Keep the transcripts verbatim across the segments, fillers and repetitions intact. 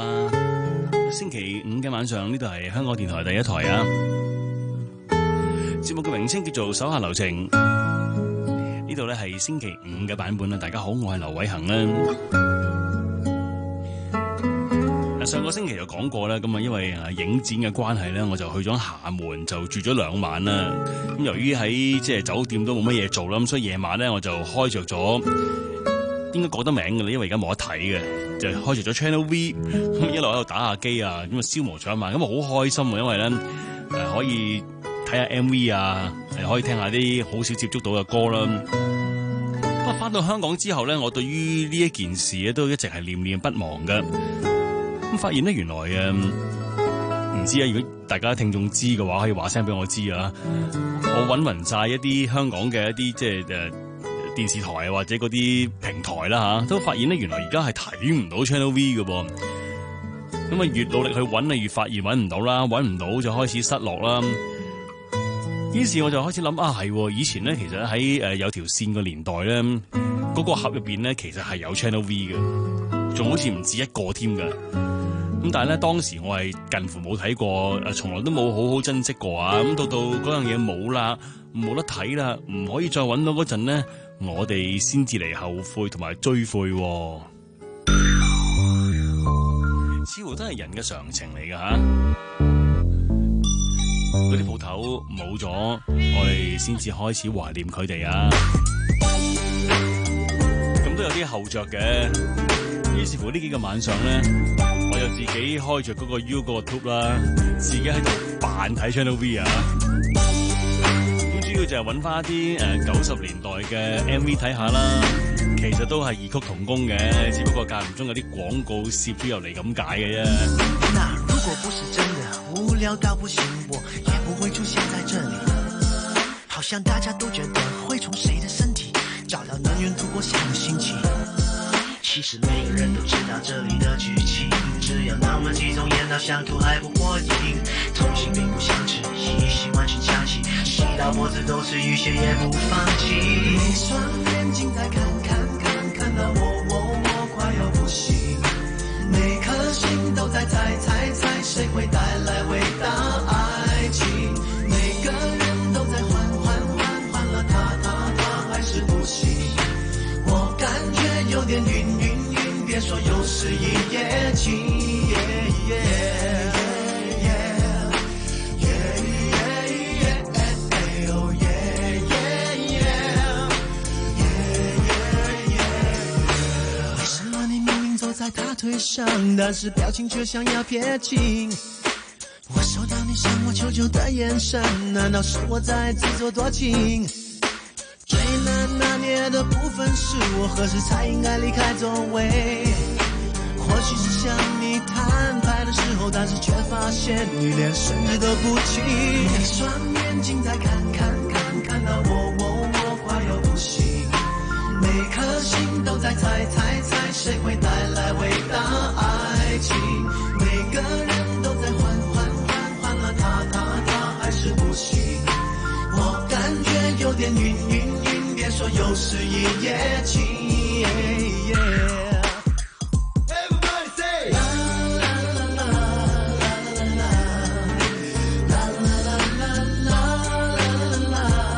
嘛。星期五嘅晚上，呢度係香港電台第一台啊。節目嘅名稱叫做手下留情。呢度咧係星期五嘅版本啦。大家好，我係劉偉恒啦。上個星期就講過啦，咁啊因為影展嘅關係咧，我就去咗廈門，就住咗兩晚啦。咁由於喺即係酒店都冇乜嘢做啦，咁所以夜晚咧我就開着咗，應該講得名嘅啦，因為而家冇得睇嘅，就開着咗 Channel V， 咁一路喺度打下機啊，咁啊消磨咗一晚，咁啊好開心啊，因為咧誒可以睇下 M V 啊，誒可以聽下啲好少接觸到嘅歌啦。不過翻到香港之後咧，我對於呢一件事咧都一直係念念不忘嘅。咁發現咧，原來誒唔知啊，如果大家聽眾知嘅話，可以話聲俾我知啊。我揾勻晒一啲香港嘅一啲即係誒電視台或者嗰啲平台啦嚇，都發現咧原來而家係睇唔到 Channel V 嘅噃。咁啊越努力去揾啊，越發現揾唔到啦，揾唔到就開始失落啦。於是我就開始諗啊，係以前咧其實喺誒有條線嘅年代咧，嗰個盒入邊咧其實係有 Channel V 嘅，仲好似唔止一個添㗎。咁但係咧，當時我係近乎冇睇過，誒，從來都冇好好珍惜過啊！咁到到嗰樣嘢冇啦，冇得睇啦，唔可以再揾到嗰陣咧，我哋先至嚟後悔同埋追悔，似乎都係人嘅常情嚟㗎吓。嗰啲鋪頭冇咗，我哋先至開始懷念佢哋啊！咁都有啲後着嘅。於是乎呢幾個晚上咧，我就自己開着嗰個 YouTube 啦，自己喺度扮睇 Channel V 啊。咁主要就係揾翻一啲誒九十年代嘅 M V 睇下啦。其實都係異曲同工嘅，只不過間唔中有啲廣告攝咗入嚟咁解嘅啫。 那如果不是真的無聊到不行，我也不會出現在這裡。好像大家都覺得會從誰的身體找到能源度過下個星期。其實每個人都知道這裡的劇情，只有那麼幾種煙到想吐還不過癮。同性並不相斥，異性完全相信，吸到脖子都是淤血也不放棄。一雙眼睛在看看看，看到我我我快要不行。每顆心都在猜猜猜，誰會帶來偉大愛情？每個人都在換換換，換了他他他還是不行。我感覺有點暈暈暈，別說又是一夜情。為什麼你明明坐在他腿上，但是表情卻想要撇清？我收到你向我求救的眼神，難道是我在自作多情？最難拿捏的部分是我何時才應該離開座位？或許是向你攤牌的時候，但是卻發現你連甚至都不聽。一雙眼睛在看看看，看到我我我快要不行。每顆心都在猜猜猜，誰會帶來偉大愛情？每個人都在換換換，換了他他他還是不行。我感覺有點暈暈暈，別說又是一夜情。Everybody say la la la la la la la la la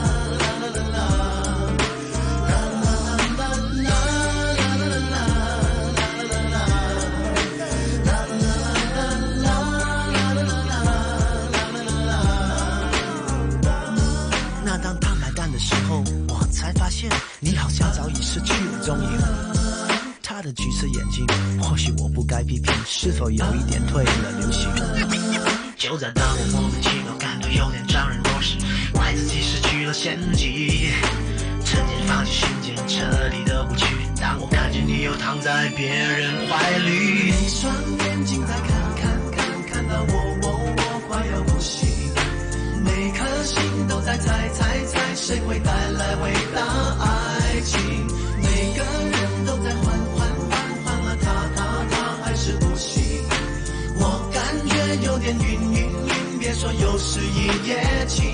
la。那當他買單的時候，我才發現你好像早已失去了蹤影。他的橘色眼睛，或許我不該批評，是否有一點退了流行？就在當我莫名其妙感到有點讓人若失，怪自己失去了先機，趁機放棄瞬間徹底的無趣。當我看見你又躺在別人懷裡，一雙眼睛在看看看，看到我我我快要不行。每顆心都在猜猜猜，誰會帶來偉大愛情？每個人都在換換換，換了他他他還是不行。我感覺有點暈暈暈，別說又是一夜情。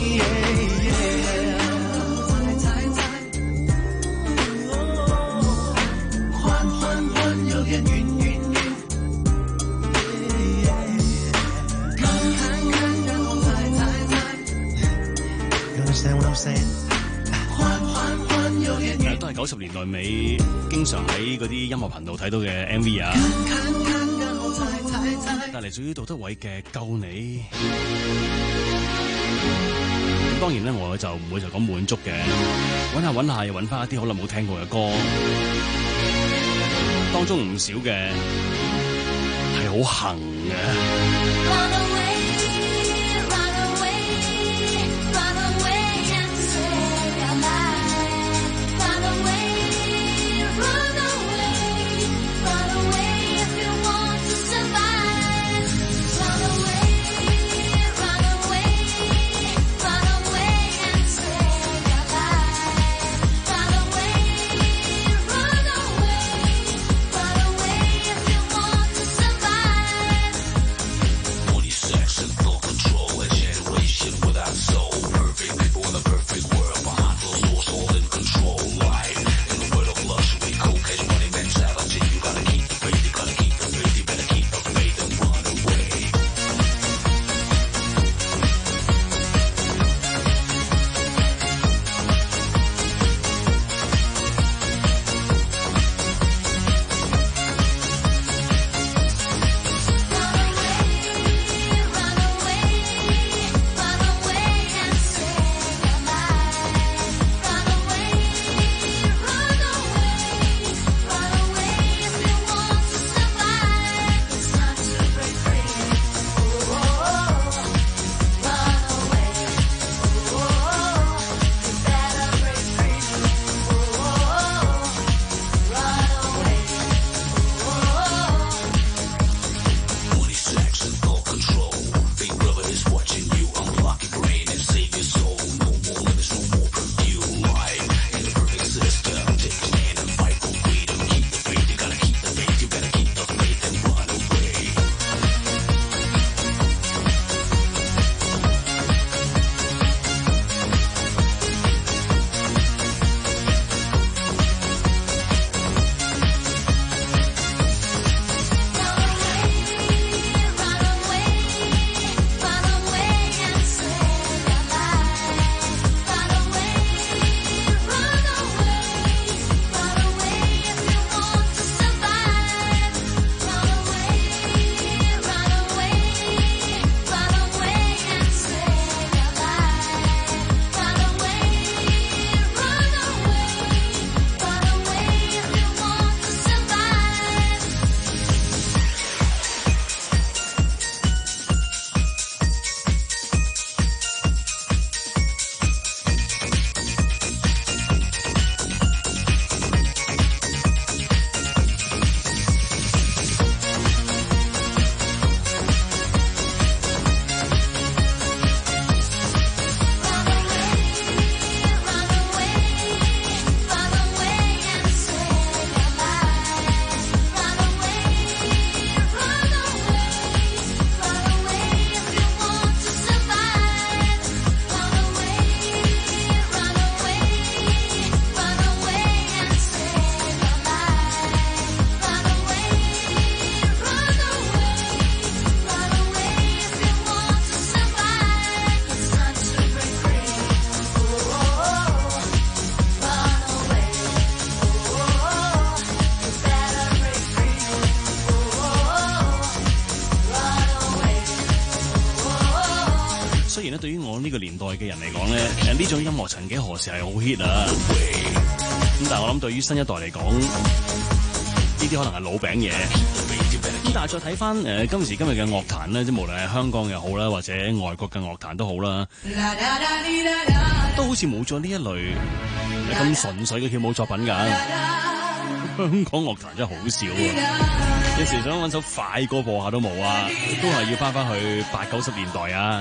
猜猜猜，換換換，有點暈暈暈。 都係九十年代尾，經常喺嗰啲音樂頻道睇到嘅 M V 啊。但嚟自於杜德偉嘅《救你》，咁當然咧，我就唔會就咁滿足嘅，揾下揾下又揾翻一啲好耐冇聽過嘅歌，當中唔少嘅係好行嘅。 對於我呢個年代嘅人嚟講咧，誒呢種音樂曾幾何時係好 hit 啊！咁但係我諗對於新一代嚟講，呢啲可能係老餅嘢。咁但係再睇翻誒今時今日嘅樂壇咧，即係無論係香港又好啦，或者外國嘅樂壇都好啦，都好似冇咗呢一類咁純粹嘅跳舞作品㗎。香港樂壇真係好少啊！有時想揾首快歌播下都冇啊，都係要翻翻去八九十年代啊！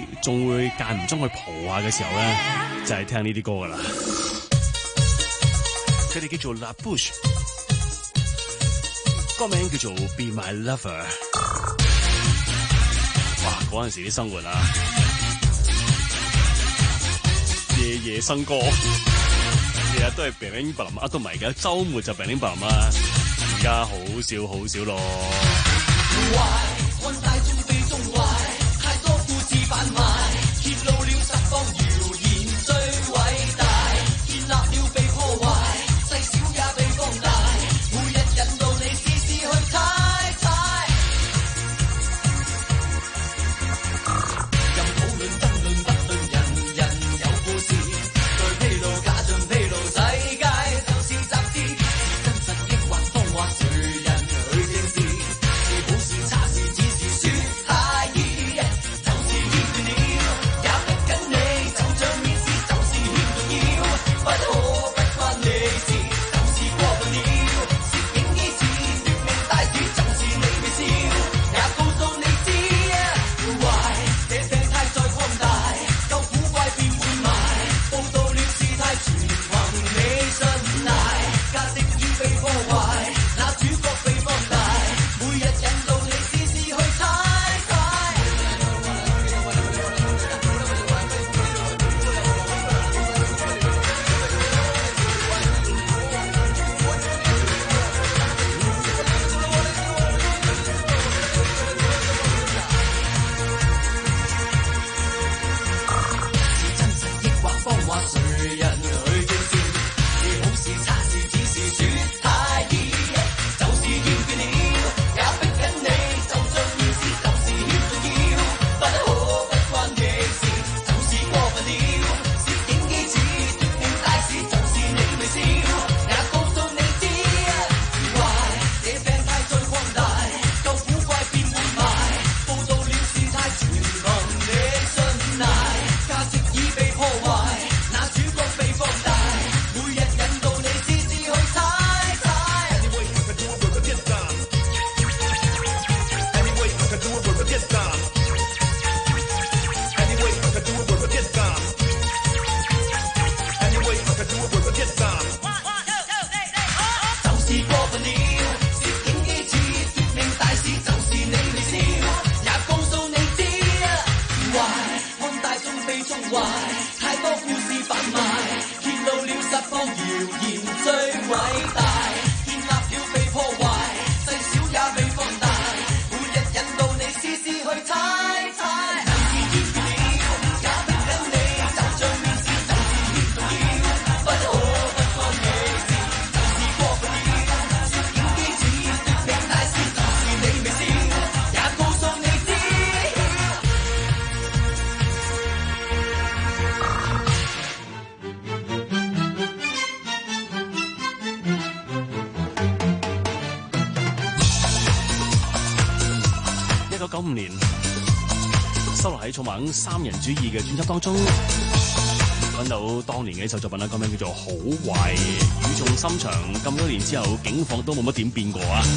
你仲會間唔中去蒲下嘅時候咧，就係、是、聽呢啲歌噶啦。佢哋叫做 La Bouche， 歌名叫做 Be My Lover。哇！嗰陣時啲生活啊，夜夜笙歌，日日都係病零白林啊，都唔係嘅，週末就病零白林啊，而家好少好少咯。 看大眾被縱壞，太多故事販賣，揭露了十方謠言最偉大，建立了被破壞，細小也被放大，每日引導你試試去猜猜。任討論爭論不論，人人有故事，在披露假象披露世界就是雜誌，是真實抑或謊話誰人去證實？是好是差是只是說太易，就是厭倦了，也逼緊你，就像面試就是欠重要，不可不關你事，就是過分了，攝影機似奪命大事，就是你微笑，也告訴你知，壞這病態再擴大，夠古怪便會埋，報道了事態全憑你信賴，價值已被破壞，那主角被放大，每日引導你試試去猜猜。是真實抑或謊話誰人去證實？是好是差是只是說太易，就是厭倦了，也逼緊你，就像面試就是欠重要，不可不關你事，就是過分了，攝影機似奪命大事，就是你微笑，也告訴你知，壞這病態再擴大，夠古怪便會埋，報道了事態全憑你信賴，價值已被破壞，那主角被放大，每日引導你試試去猜猜。 Anyway, I could do it work again time. Anyway, I could do it work again time. Anyway, I could do it work again time. Anyway, I could do it work again time. 就是過分了，攝影機似奪命大事，就是你微笑，也告訴你知，壞看大眾被縱壞，太多故事販賣，揭露了十方謠言最偉大，建立了被破壞，細小也被放大，每日引導你試試去猜猜。就是厭倦了，也逼緊你，就像面試就是欠重要，不可不關你事，就是過分了，攝影機似奪命大事，就是你微笑，也告訴你知。 一九九五年收錄喺草蜢三人主義嘅專輯當中，揾到當年嘅一首作品啦，歌名叫做《好壞》，語重心長。咁多年之後，境況都冇乜點變過啊！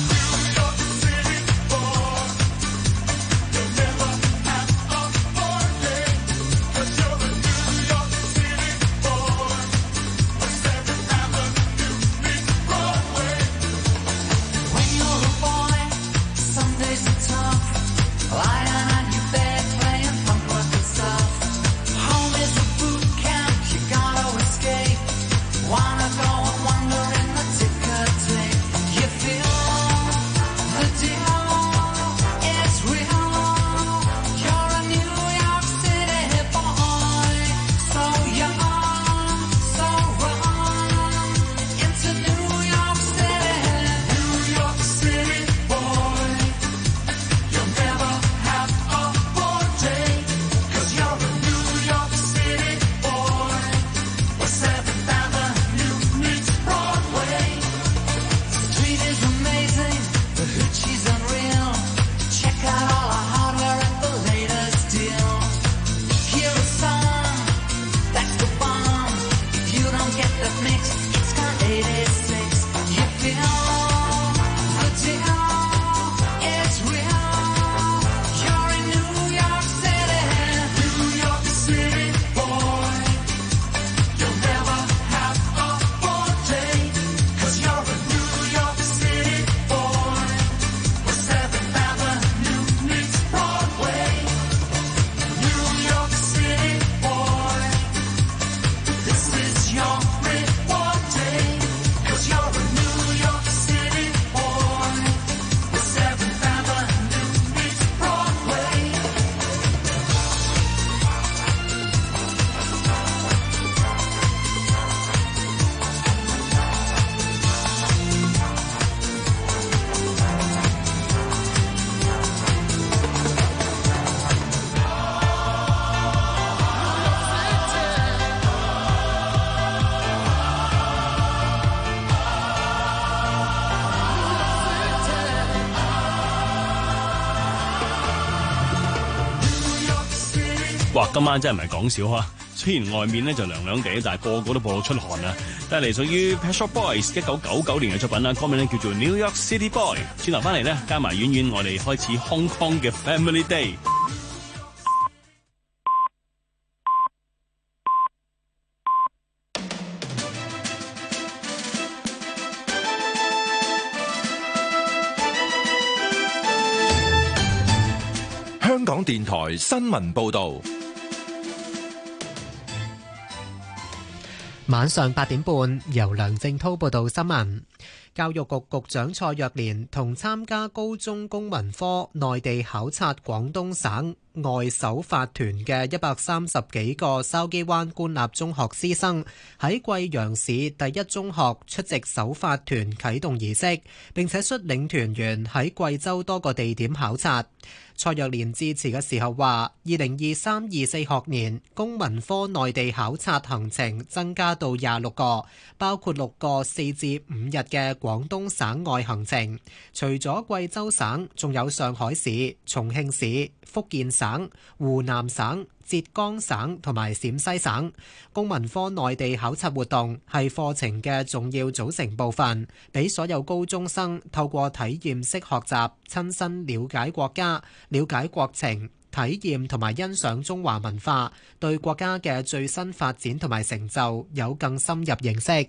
哇，今晚真係唔係講笑啊！雖然外面咧就涼涼地，但係個個都播到出汗啊！但係嚟屬於 Pet Shop Boys 一九九九年嘅作品啦，歌名咧叫做 New York City Boy。轉頭翻嚟咧，加埋婉婉，我哋開始 Hong Kong 嘅 Family Day。 香港電台新聞報道。 晚上八點半，由梁正滔報道新聞。教育局局長蔡若蓮同參加高中公民科內地考察廣東省外首發團嘅一百三十幾個筲箕灣官立中學師生喺貴陽市第一中學出席首發團啟動儀式，並且率領團員喺貴州多個地點考察。蔡若蓮致辭嘅時候話，二零二三二四學年公民科內地考察行程增加到廿六個，包括六個四至五日嘅廣東省外行程。除咗貴州省，仲有上海市、重慶市、福建省、湖南省、浙江省同埋陝西省。公民科內地考察活動係課程嘅重要組成部分，俾所有高中生透過體驗式學習，親身了解國家、了解國情、體驗同埋欣賞中華文化，對國家嘅最新發展同埋成就有更深入認識。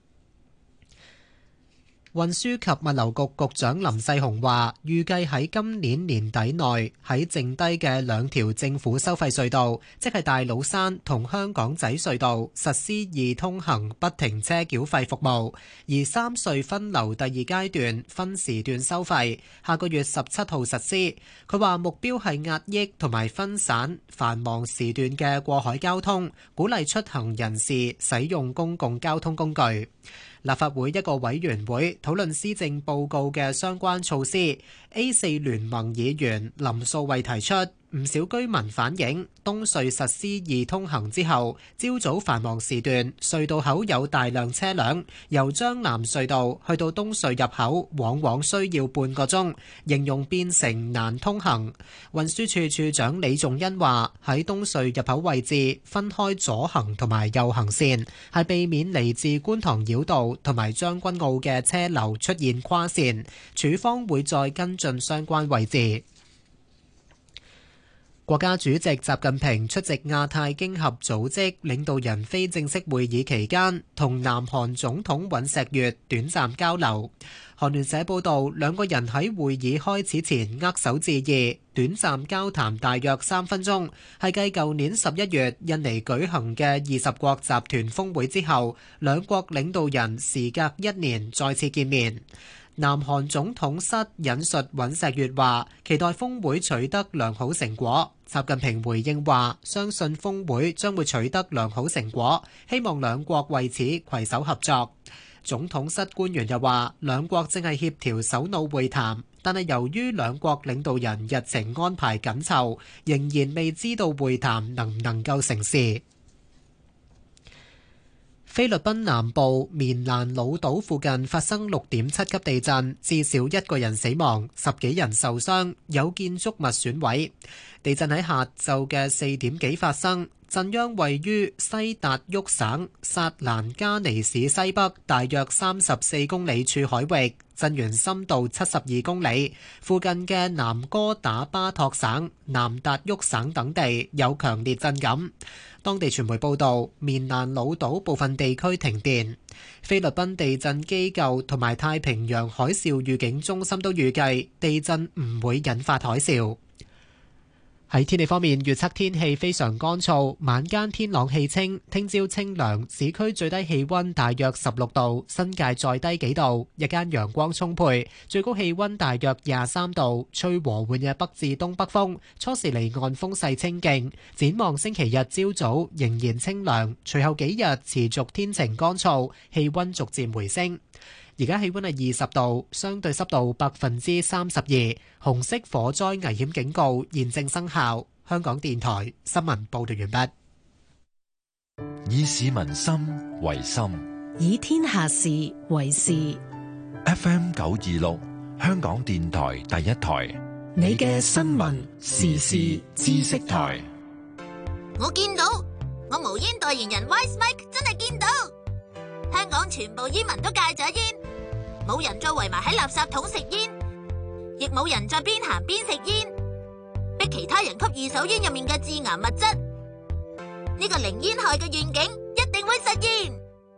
運輸及物流局局長林世雄話，預計喺今年年底內喺剩低嘅兩條政府收費隧道，即係大老山同香港仔隧道實施易通行不停車繳費服務，而三隧分流第二階段分時段收費下個月十七號實施。佢話目標係壓抑同埋分散繁忙時段嘅過海交通，鼓勵出行人士使用公共交通工具。立法會一個委員會討論施政報告嘅相關措施。A 四聯盟議員林素蔚提出，唔少居民反映東隧實施易通行之後，朝早繁忙時段隧道口有大量車輛，由將南隧道去到東隧入口往往需要半個鐘，形容變成難通行。運輸署署長李仲恩話，喺東隧入口位置分開左行同埋右行線，係避免嚟自觀塘繞道同埋將軍澳嘅車流出現跨線，署方會再跟進相關位置。國家主席習近平出席亞太經合組織領導人非正式會議期間，同南韓總統尹錫悅短暫交流。韓聯社報道，兩個人喺會議開始前握手致意，短暫交談大約三分鐘，係繼舊年十一月印尼舉行嘅二十國集團峰會之後，兩國領導人時隔一年再次見面。南韓總統室引述尹錫悅話，期待峰會取得良好成果。習近平回應話，相信峰會將會取得良好成果，希望兩國為此攜手合作。總統室官員又話，兩國正係協調首腦會談，但係由於兩國領導人日程安排緊湊，仍然未知道會談能唔能夠成事。菲律賓南部棉蘭老島附近發生六點七級地震，至少一個人死亡，十幾人受傷，有建築物損毀。地震喺下晝嘅四點幾發生，震央位於西達沃省薩蘭加尼市西北大約三十四公里處海域，震源深度七十二公里。附近嘅南哥打巴托省、南達沃省等地有強烈震感。當地傳媒報道，棉蘭老島部分地區停電。菲律賓地震機構同埋太平洋海嘯預警中心都預計地震唔會引發海嘯。喺天氣方面，預測天氣非常乾燥，晚間天朗氣清，聽朝清涼，市區最低氣溫大約十六度，新界再低幾度，日間陽光充沛，最高氣溫大約廿三度，吹和緩嘅北至東北風，初時離岸風勢清勁。展望星期日朝早仍然清涼，隨後幾日持續天晴乾燥，氣溫逐漸回升。而家氣溫係二十度，相對濕度百分之三十二，紅色火災危險警告現正生效。香港電台新聞報道完畢。 以市民心為心， 以天下事為事。 F M 九二六，香港電台第一台， 你嘅新聞時事知識台。 我見到，我無煙代言人 Wise Mike 真係見到，香港全部煙民都戒咗煙，冇人再圍埋喺垃圾桶食煙，亦冇人再邊行邊食煙，逼其他人吸二手煙入面嘅致癌物質。呢個零煙害嘅願景一定會實現。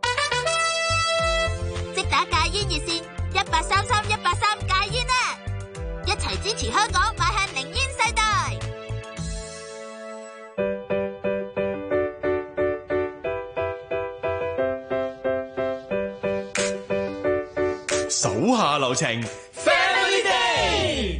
即打戒煙熱線一八三三一八三戒煙啊！一齊支持香港邁向零煙世代。 手下留情 ，Family Day。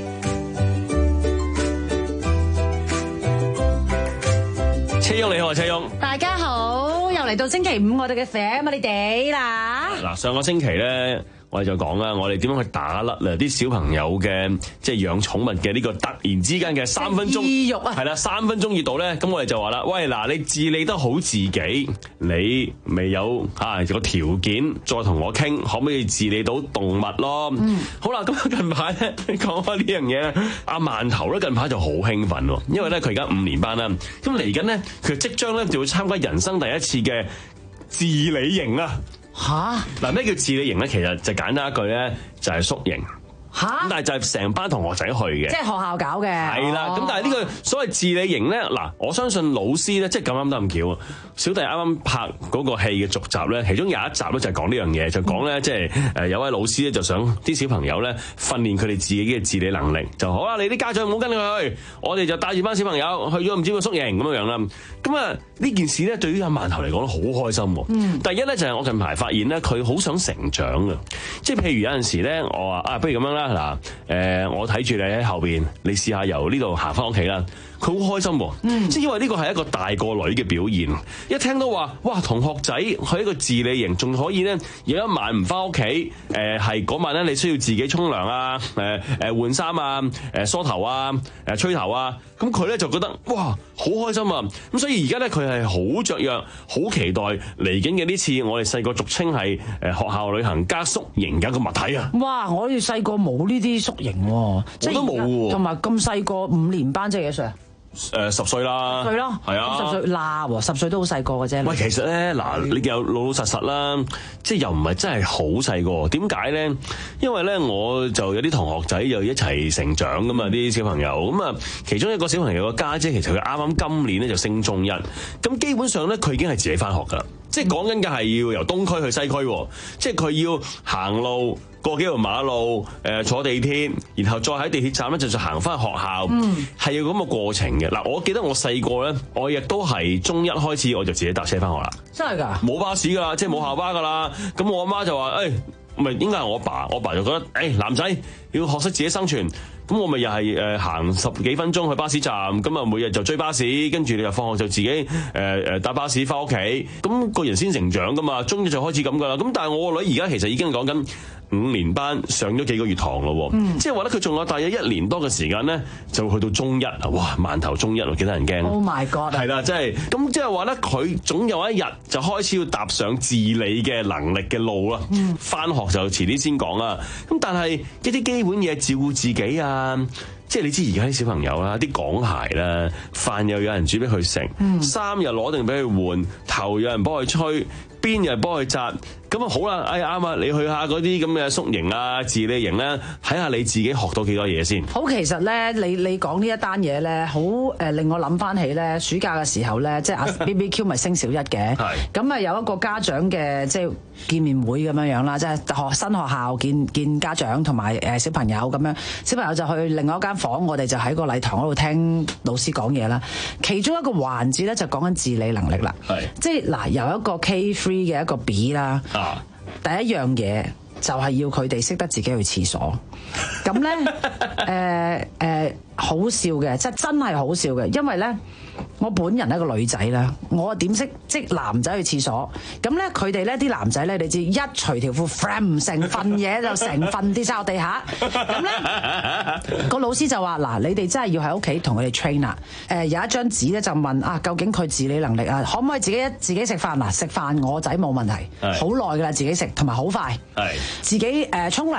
車翁你好啊，車翁。 大家好，又嚟到星期五我哋嘅 Family Day啦。 嗱，上個星期咧，我哋就講啦，我哋點樣去打甩啦啲小朋友嘅即係養寵物嘅呢個突然之間嘅三分鐘意欲啊， 係啦，三分鐘熱度咧，咁我哋就話啦，喂嗱，你治理得好自己，你未有嚇個條件再同我傾，可唔可以治理到動物咯？嗯，好啦，咁近排咧講開呢樣嘢咧，阿饅頭咧近排就好興奮喎，因為咧佢而家五年班啦，咁嚟緊咧佢即將咧就會參加人生第一次嘅自理營啊！ 吓嗱，咩叫自理營咧？其實就簡單一句咧，就係宿營。 吓咁但係就係成班同學仔去嘅， 即係學校搞嘅。 係啦，咁、哦、但係呢個所謂自理營咧，嗱，我相信老師咧，即係咁啱得咁巧啊！小弟啱啱拍嗰個戲嘅續集咧，其中有一集咧就係講呢樣嘢，就講咧即係誒有位老師咧就想啲小朋友咧訓練佢哋自己嘅自理能力，就好啦，你啲家長唔好跟佢去，我哋就帶住班小朋友去咗唔知個宿營咁樣樣啦。咁啊呢件事咧對於阿饅頭嚟講好開心喎。嗯、第一咧就係我近排發現咧，佢好想成長啊！即係譬如有陣時咧，我話啊，不如咁樣啦。嗱，誒，我睇住你喺後邊，你試下由呢度行翻屋企啦。佢好開心喎，嗯、即係因為呢個係一個大個女嘅表現。一聽到話，哇，同學仔去一個自理營，仲可以咧有一晚唔翻屋企，誒係嗰晚咧你需要自己沖涼啊，誒誒換衫啊，誒梳頭啊，誒吹頭啊，咁佢咧就覺得哇好開心啊！咁所以而家咧佢係好雀躍，好期待嚟緊嘅呢次我哋細個俗稱係誒學校旅行加宿營嘅一個物體啊！ 哇！我哋細個冇呢啲宿營喎，我都冇喎， 同埋咁細個五年班即係幾歲啊？ 誒十歲啦， 十歲咯， 係啊， 十歲嗱喎，十歲都好細個嘅啫。 喂，其實咧嗱，你又老老實實啦，即係又唔係真係好細個。點解咧？因為咧，我就有啲同學仔又一齊成長噶嘛，啲小朋友咁啊。其中一個小朋友嘅家姐，其實佢啱啱今年咧就升中一，咁基本上咧佢已經係自己返學噶啦。即係講緊嘅係要由東區去西區，即係佢要行路過幾條馬路，誒坐地鐵，然後再喺地鐵站咧就就行翻學校，係、嗯、要咁嘅過程嘅。嗱，我記得我細個咧，我亦都係中一開始我就自己搭車翻學啦。真係㗎？冇巴士㗎啦，即係冇校巴㗎啦。咁我阿媽就話：誒、哎，唔係應該係我爸，我爸就覺得，誒、哎、男仔要學識自己生存。咁我咪又係誒行十幾分鐘去巴士站，咁啊每日就追巴士，跟住你又放學就自己誒誒搭巴士翻屋企，咁個人先成長噶嘛，中一就開始咁噶啦。咁但係我個女而家其實已經講緊五年班，上咗幾個月堂咯，嗯、即係話咧佢仲有大約一年多嘅時間咧，就去到中一啊！哇，饅頭中一啊，幾得人驚！Oh my god！係啦，即係咁即係話咧，佢總有一日就開始要踏上自理嘅能力嘅路啦。翻、嗯、學就遲啲先講啦。咁但係一啲基本嘢照顧自己啊〜即係你知而家啲小朋友啦，啲港孩啦，飯又有人煮俾佢食，衫、嗯、又攞定俾佢換，頭有人幫佢吹，邊又幫佢紮，咁啊好啦，哎啱啊，你去下嗰啲咁嘅宿營啊、自理營咧，睇下你自己學到幾多嘢先。好，其實咧，你你講呢一單嘢咧，好誒令我諗翻起咧，暑假嘅時候咧，即係阿 B B Q 咪升小一嘅，咁啊有一個家長嘅即係見面會咁樣樣啦，即係學新學校見見家長同埋誒小朋友咁樣，小朋友就去另外一間房，我哋就喺個禮堂嗰度聽老師講嘢啦。其中一個環節咧就講緊自理能力啦，即係嗱由一個 K 三嘅一個 B 啦，啊、第一樣嘢就係要佢哋識得自己去廁所。咁咧誒誒好笑嘅，即係真係好笑嘅，因為咧我本人係一個女仔啦，我點識即男仔去廁所？咁咧佢哋咧啲男仔咧，你知一除條褲 ，fram 成份嘢就成份跌晒落地下。咁咧個老師就話：嗱，你哋真係要喺屋企同佢哋 train 啦。誒有一張紙咧就問啊，究竟佢自理能力啊，可唔可以自己自己食飯嗱？食飯我仔冇問題，好耐㗎啦，自己食同埋好快，自己誒沖涼。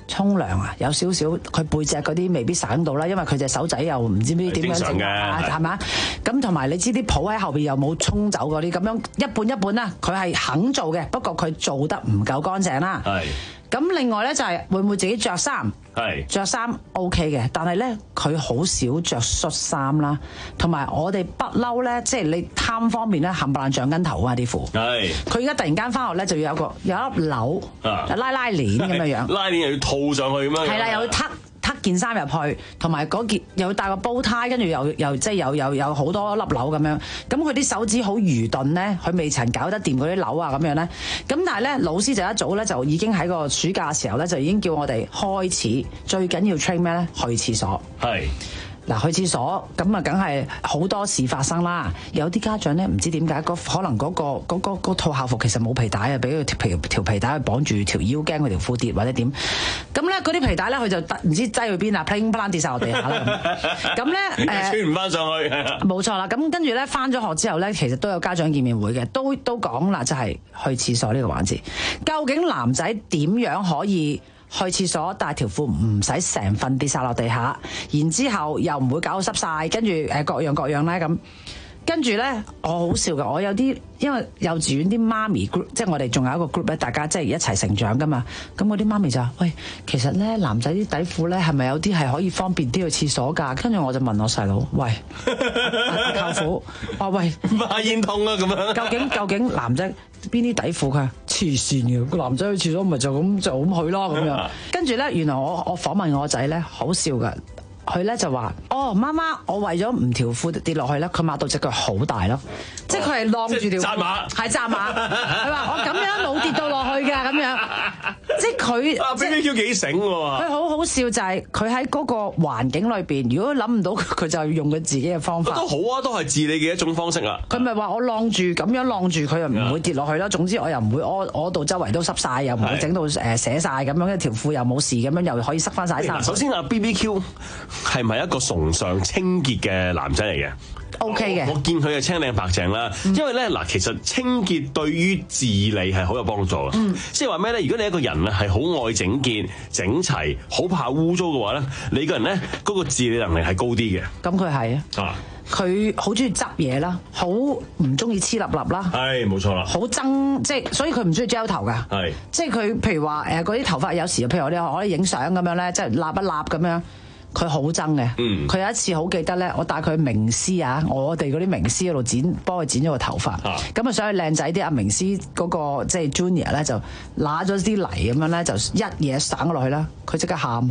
沖涼啊，有少少佢背脊嗰啲未必省到啦，因為佢隻手仔又唔知點點樣整啊，係嘛？咁同埋你知啲泡喺後邊又冇沖走嗰啲，咁樣一半一半啦。佢係肯做嘅，不過佢做得唔夠乾淨啦。 係。 咁另外咧就係會唔會自己着衫？ 係着衫 OK 嘅，但係咧佢好少着恤衫啦，同埋我哋不嬲咧，即係你貪方面咧冚唪唥長筋頭啊啲褲。係。佢而家突然間翻學咧就要有個有一粒紐，啊、拉拉鏈咁樣樣。拉鏈又要套上去咁樣。係啦，又要撻。揷件衫入去，同埋嗰件又要戴個煲呔，跟住又又即係有有有好多粒紐咁樣。咁佢啲手指好愚鈍咧，佢未曾搞得掂嗰啲紐啊咁樣咧。咁但係咧，老師就一早咧就已經喺個暑假嘅時候咧就已經叫我哋開始最緊要 train 咩咧？去廁所。係。嗱，去廁所咁啊，梗係好多事發生啦。有啲家長咧唔知點解，可能嗰、嗰個嗰、嗰個、套校服其實冇皮帶啊，俾佢條皮條皮帶去綁住條腰，驚佢條褲跌或者點。咁咧嗰啲皮帶咧，佢就唔知擠去邊啊 ，pling pling 跌晒落地下啦。咁咧誒，穿唔翻上去。冇錯啦。咁跟住咧，翻咗學之後咧，其實都有家長見面會嘅，都都講啦，就係、係、去廁所呢個環節。究竟男仔點樣可以去廁所，但係條褲唔使成份跌晒落地下，然之後又唔會搞到濕晒，跟住誒各樣各樣咧咁。跟住咧，我好笑嘅，我有啲因為幼稚園啲媽咪 group， 即係我哋仲有一個 group 咧，大家即係一齊成長噶嘛。咁嗰啲媽咪就話：喂，其實咧男仔啲底褲咧係咪有啲係可以方便啲去廁所㗎？跟住我就問我細佬：喂，舅父，我喂孖煙通啊咁樣。究竟究竟男仔邊啲底褲？佢話黐線嘅，個男仔去廁所咪就咁就咁去咯咁樣。跟住咧，原來我我訪問我個仔咧，好笑㗎。佢咧就話：哦，媽媽，我為咗唔條褲跌落去咧，佢擘到隻腳好大咯，哦、即係佢係晾住條，紮馬，係紮馬。佢話我咁樣冇跌到落去㗎，咁樣，即係佢。啊 ，B B Q 幾醒喎！佢好好笑就係佢喺嗰個環境裏邊，如果諗唔到佢就用佢自己嘅方法。都好啊，都係治理嘅一種方式啊。佢咪話我晾住咁樣晾住，佢又唔會跌落去啦。總之我又唔會屙屙到周圍都濕晒，又唔會整到誒寫晒咁樣，一條褲又冇事咁樣，又可以塞翻晒衫。首先啊 ，B B Q。係咪一個崇尚清潔嘅男仔嚟嘅 ？O K 嘅，我見佢係青靚白淨啦。嗯、因為咧嗱，其實清潔對於治理係好有幫助嘅。嗯，即係話咩咧？如果你一個人咧係好愛整潔、整齊、好怕污糟嘅話咧，你個人咧嗰個治理能力係高啲嘅。咁佢係啊。佢好中意執嘢啦，好唔中意黐立立啦，係冇錯啦，好憎即係，所以佢唔中意 gel 頭噶，係即係佢譬如話誒嗰啲頭髮有時，譬如我哋可以影相咁樣咧，即係立一立咁樣。佢好憎嘅，佢、嗯、有一次好記得咧，我帶佢去名師啊，我哋嗰啲名師嗰度剪，幫佢剪咗個頭髮，咁啊想去靚仔啲，阿名師嗰個即係 Junior 咧就拿咗啲泥咁樣咧，就一嘢省落去啦，佢即刻喊，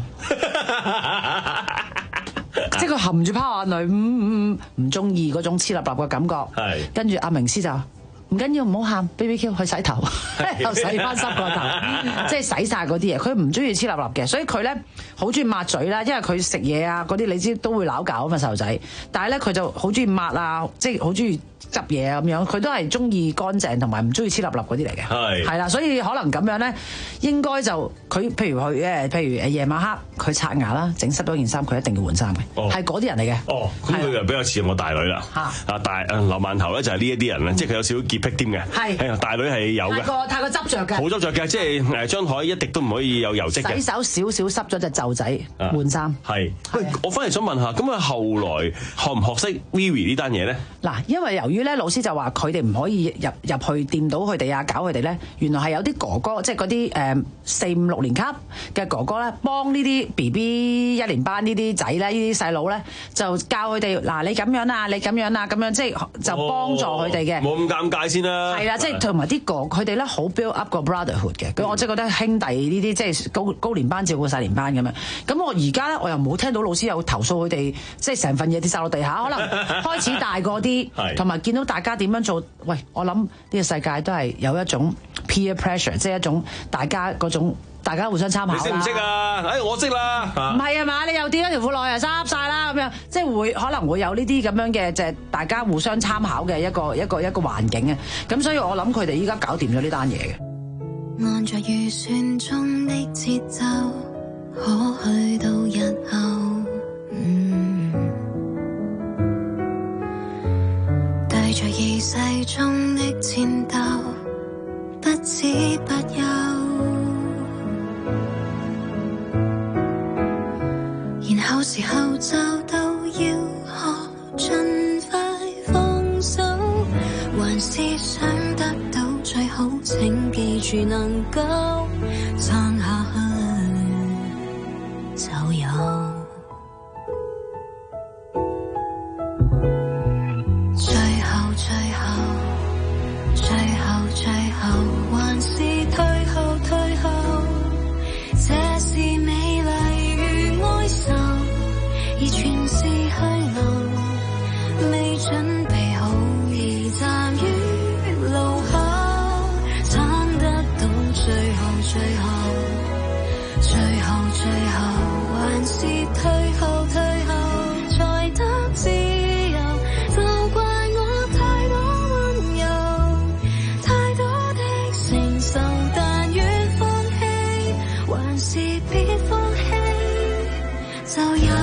即係佢含住拋眼淚，唔唔唔中意嗰種黐立立嘅感覺，跟住阿名師就。唔緊要，唔好喊 ，B B Q 去洗頭，又洗翻濕個頭，即係洗晒嗰啲嘢。佢唔中意黐立立嘅，所以佢咧好中意抹嘴啦。因為佢食嘢啊嗰啲，你知都會攪搞啊嘛細路仔。但係咧佢就好中意抹啊，即係好中意執嘢啊咁樣。佢都係中意乾淨同埋唔中意黐立立嗰啲嚟嘅。係係啦，所以可能咁樣咧，應該就佢譬如佢誒，譬如誒夜晚黑佢刷牙啦，整濕咗件衫，佢一定要換衫嘅。係嗰啲人嚟嘅。哦，咁佢就比較似我大女啦。嚇啊大誒劉饅頭咧就係呢一啲人咧，即係佢有少少潔癖添嘅。係大女係有嘅。太過太過執着嘅。好執着嘅，即係誒張台一滴都唔可以有油漬嘅。洗手少少濕咗隻袖仔，換衫。係。喂，我翻嚟想問下，咁啊後來學唔學識 Vivi 呢單嘢咧？嗱，因為由於咧老師就話佢哋唔可以入入去掂到佢哋啊，搞佢哋咧，原來係有啲哥哥，即係嗰啲誒四五六年級嘅哥哥咧，幫呢啲 B B 一年班呢啲仔咧，呢啲細佬咧，就教佢哋嗱，你咁樣啊，你咁樣啊，咁樣即係就幫助佢哋嘅。冇咁尷尬先啦。係啦，即係同埋啲哥佢哋咧好 build up 個 brotherhood 嘅，咁、嗯、我即係覺得兄弟呢啲即係高高年班照顧細年班咁樣。咁我而家咧我又冇聽到老師有投訴佢哋，即係成份嘢跌晒落地下，可能開始大個啲，同埋見到大家點樣做。喂，我諗呢個世界都係有一種 peer pressure， 即係一種大家嗰種大家互相參考啦。你識唔識啊？哎，我識啦。唔係啊嘛，你又跌咗條褲落去，濕晒啦咁樣，即係會可能會有呢啲咁樣嘅，即係大家互相參考嘅一個一個一個環境啊。咁所以我諗佢哋依家搞掂咗呢單嘢嘅。按着預算中的節奏，可去到日後。嗯，對着意世中的戰鬥，不知不休。 有時候就都要學盡快放手，還是想得到最好，請記住能夠撐下去就有。最後最後最後最後還是退後退後，這是美麗與哀愁，而全是虛流，未準備好而站於路口，撐得到最後最後最後最後還是退後退後才得自由，就怪我太多溫柔太多的承受，但願放棄還是別放棄就有。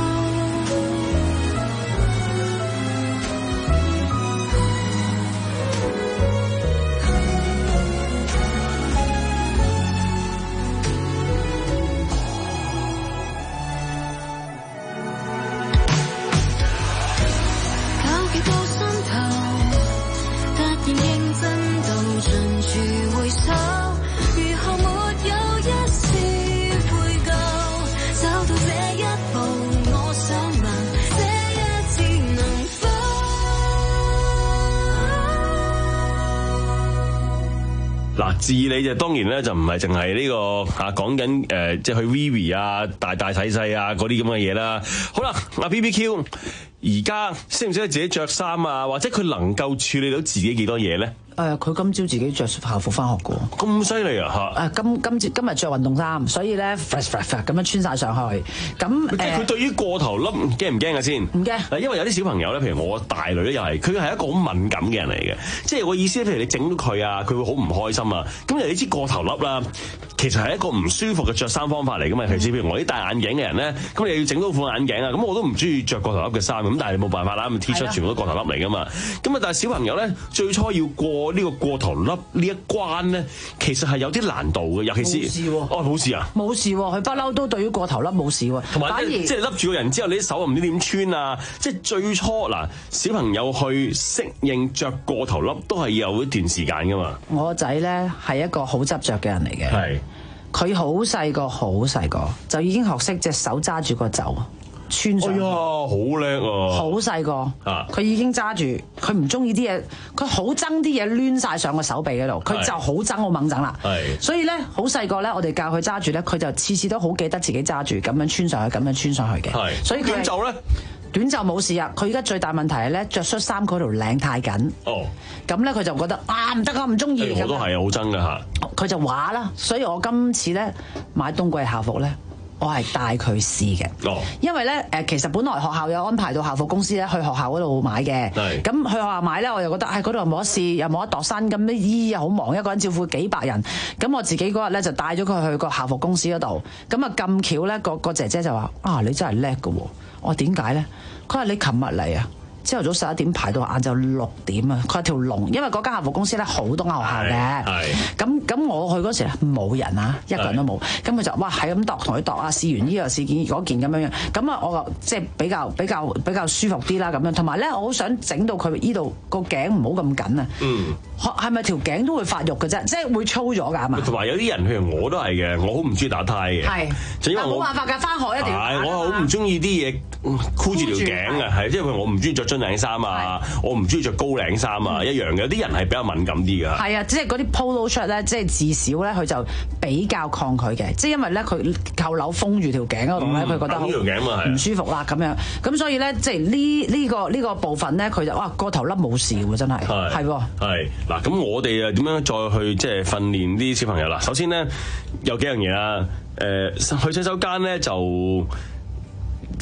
嗱，治理就當然咧，就唔係淨係呢個啊講緊誒，即係去 Vivi 啊、大大細細啊嗰啲咁嘅嘢啦。好啦，阿 B B Q 而家識唔識得自己着衫啊？或者佢能夠處理到自己幾多嘢咧？ 誒，佢今朝自己着校服翻學嘅喎， 咁犀利啊嚇！ 誒，今今朝今日着運動衫，所以咧 fresh fresh 咁樣穿晒上去。咁即係佢對於過頭笠驚唔驚嘅先？ 唔驚。 嗱，因為有啲小朋友咧，譬如我大女咧，又係佢係一個好敏感嘅人嚟嘅，即係我意思，譬如你整到佢啊，佢會好唔開心啊。咁你知過頭笠啦，其實係一個唔舒服嘅着衫方法嚟噶嘛。尤其是譬如我啲戴眼鏡嘅人咧，咁你要整到副眼鏡啊，咁我都唔中意着過頭笠嘅衫，咁但係你冇辦法啦，咁 T 恤全部都過頭笠嚟噶嘛。咁啊，但係小朋友咧，最初要過呢個過頭笠呢一關咧，其實係有啲難度嘅，尤其是冇事喎， 哦冇事啊， 冇事喎，佢不嬲都對於過頭笠冇事喎， 同埋即係笠住個人之後，你啲手唔知點穿啊！即係最初嗱，小朋友去適應着過頭笠都係要有一段時間噶嘛。 我個仔咧係一個好執着嘅人嚟嘅， 係佢好細個好細個就已經學識隻手揸住個袖。穿上，哎呀， 好叻啊！ 好細個，佢已經揸住，佢唔中意啲嘢，佢好憎啲嘢攣晒上個手臂嗰度，佢就好憎好猛憎啦。所以咧，好細個咧，我哋教佢揸住咧，佢就次次都好記得自己揸住，咁樣穿上去，咁樣穿上去嘅。所以短袖咧，短袖冇事啊。佢而家最大問題係咧，着恤衫嗰條領太緊。哦，咁咧佢就覺得啊唔得啊，唔中意。 我都係啊，好憎噶嚇。 佢就話啦，所以我今次咧買冬季校服咧。我係帶佢試嘅，因為咧誒，其實本來學校有安排到校服公司咧去學校嗰度買嘅，咁去學校買咧，我又覺得誒嗰度又冇得試，又冇得度身，咁啲姨又好忙，一個人照顧幾百人，咁我自己嗰日咧就帶咗佢去個校服公司嗰度，咁啊咁巧咧，個個姐姐就話啊你真係叻㗎喎，我話點解咧？佢話你琴日嚟啊！朝頭早十一點排到晏晝六點啊！佢話條龍，因為嗰間校服公司咧好多間學校嘅，咁咁我去嗰時冇人啊，一個人都冇。咁佢就哇係咁度同佢度啊，試完呢個試件嗰件咁樣樣。咁啊，我即係比較比較比較舒服啲啦咁樣。同埋咧，我好想整到佢呢度個頸唔好咁緊啊。嗯，係咪條頸都會發育嘅啫？即係會粗咗㗎嘛？ 同埋有啲人，譬如我都係嘅，我好唔中意打呔嘅。係，就因為冇辦法㗎，翻學一定要打。 係，我好唔中意啲嘢箍住條頸啊，係，即係我唔中意着樽領衫啊，我唔中意着高領衫啊，一樣嘅。有啲人係比較敏感啲㗎。係啊，即係嗰啲 polo shirt 咧，即係至少咧，佢就比較抗拒嘅，即係因為咧佢扣鈕封住條頸嗰度咧，佢覺得好唔舒服啦咁樣。咁所以咧，即係呢呢個呢個部分咧，佢就哇個頭笠冇事喎，真係係喎。 係嗱，咁我哋啊點樣再去即係訓練啲小朋友啦？首先咧有幾樣嘢啦，誒去洗手間咧就。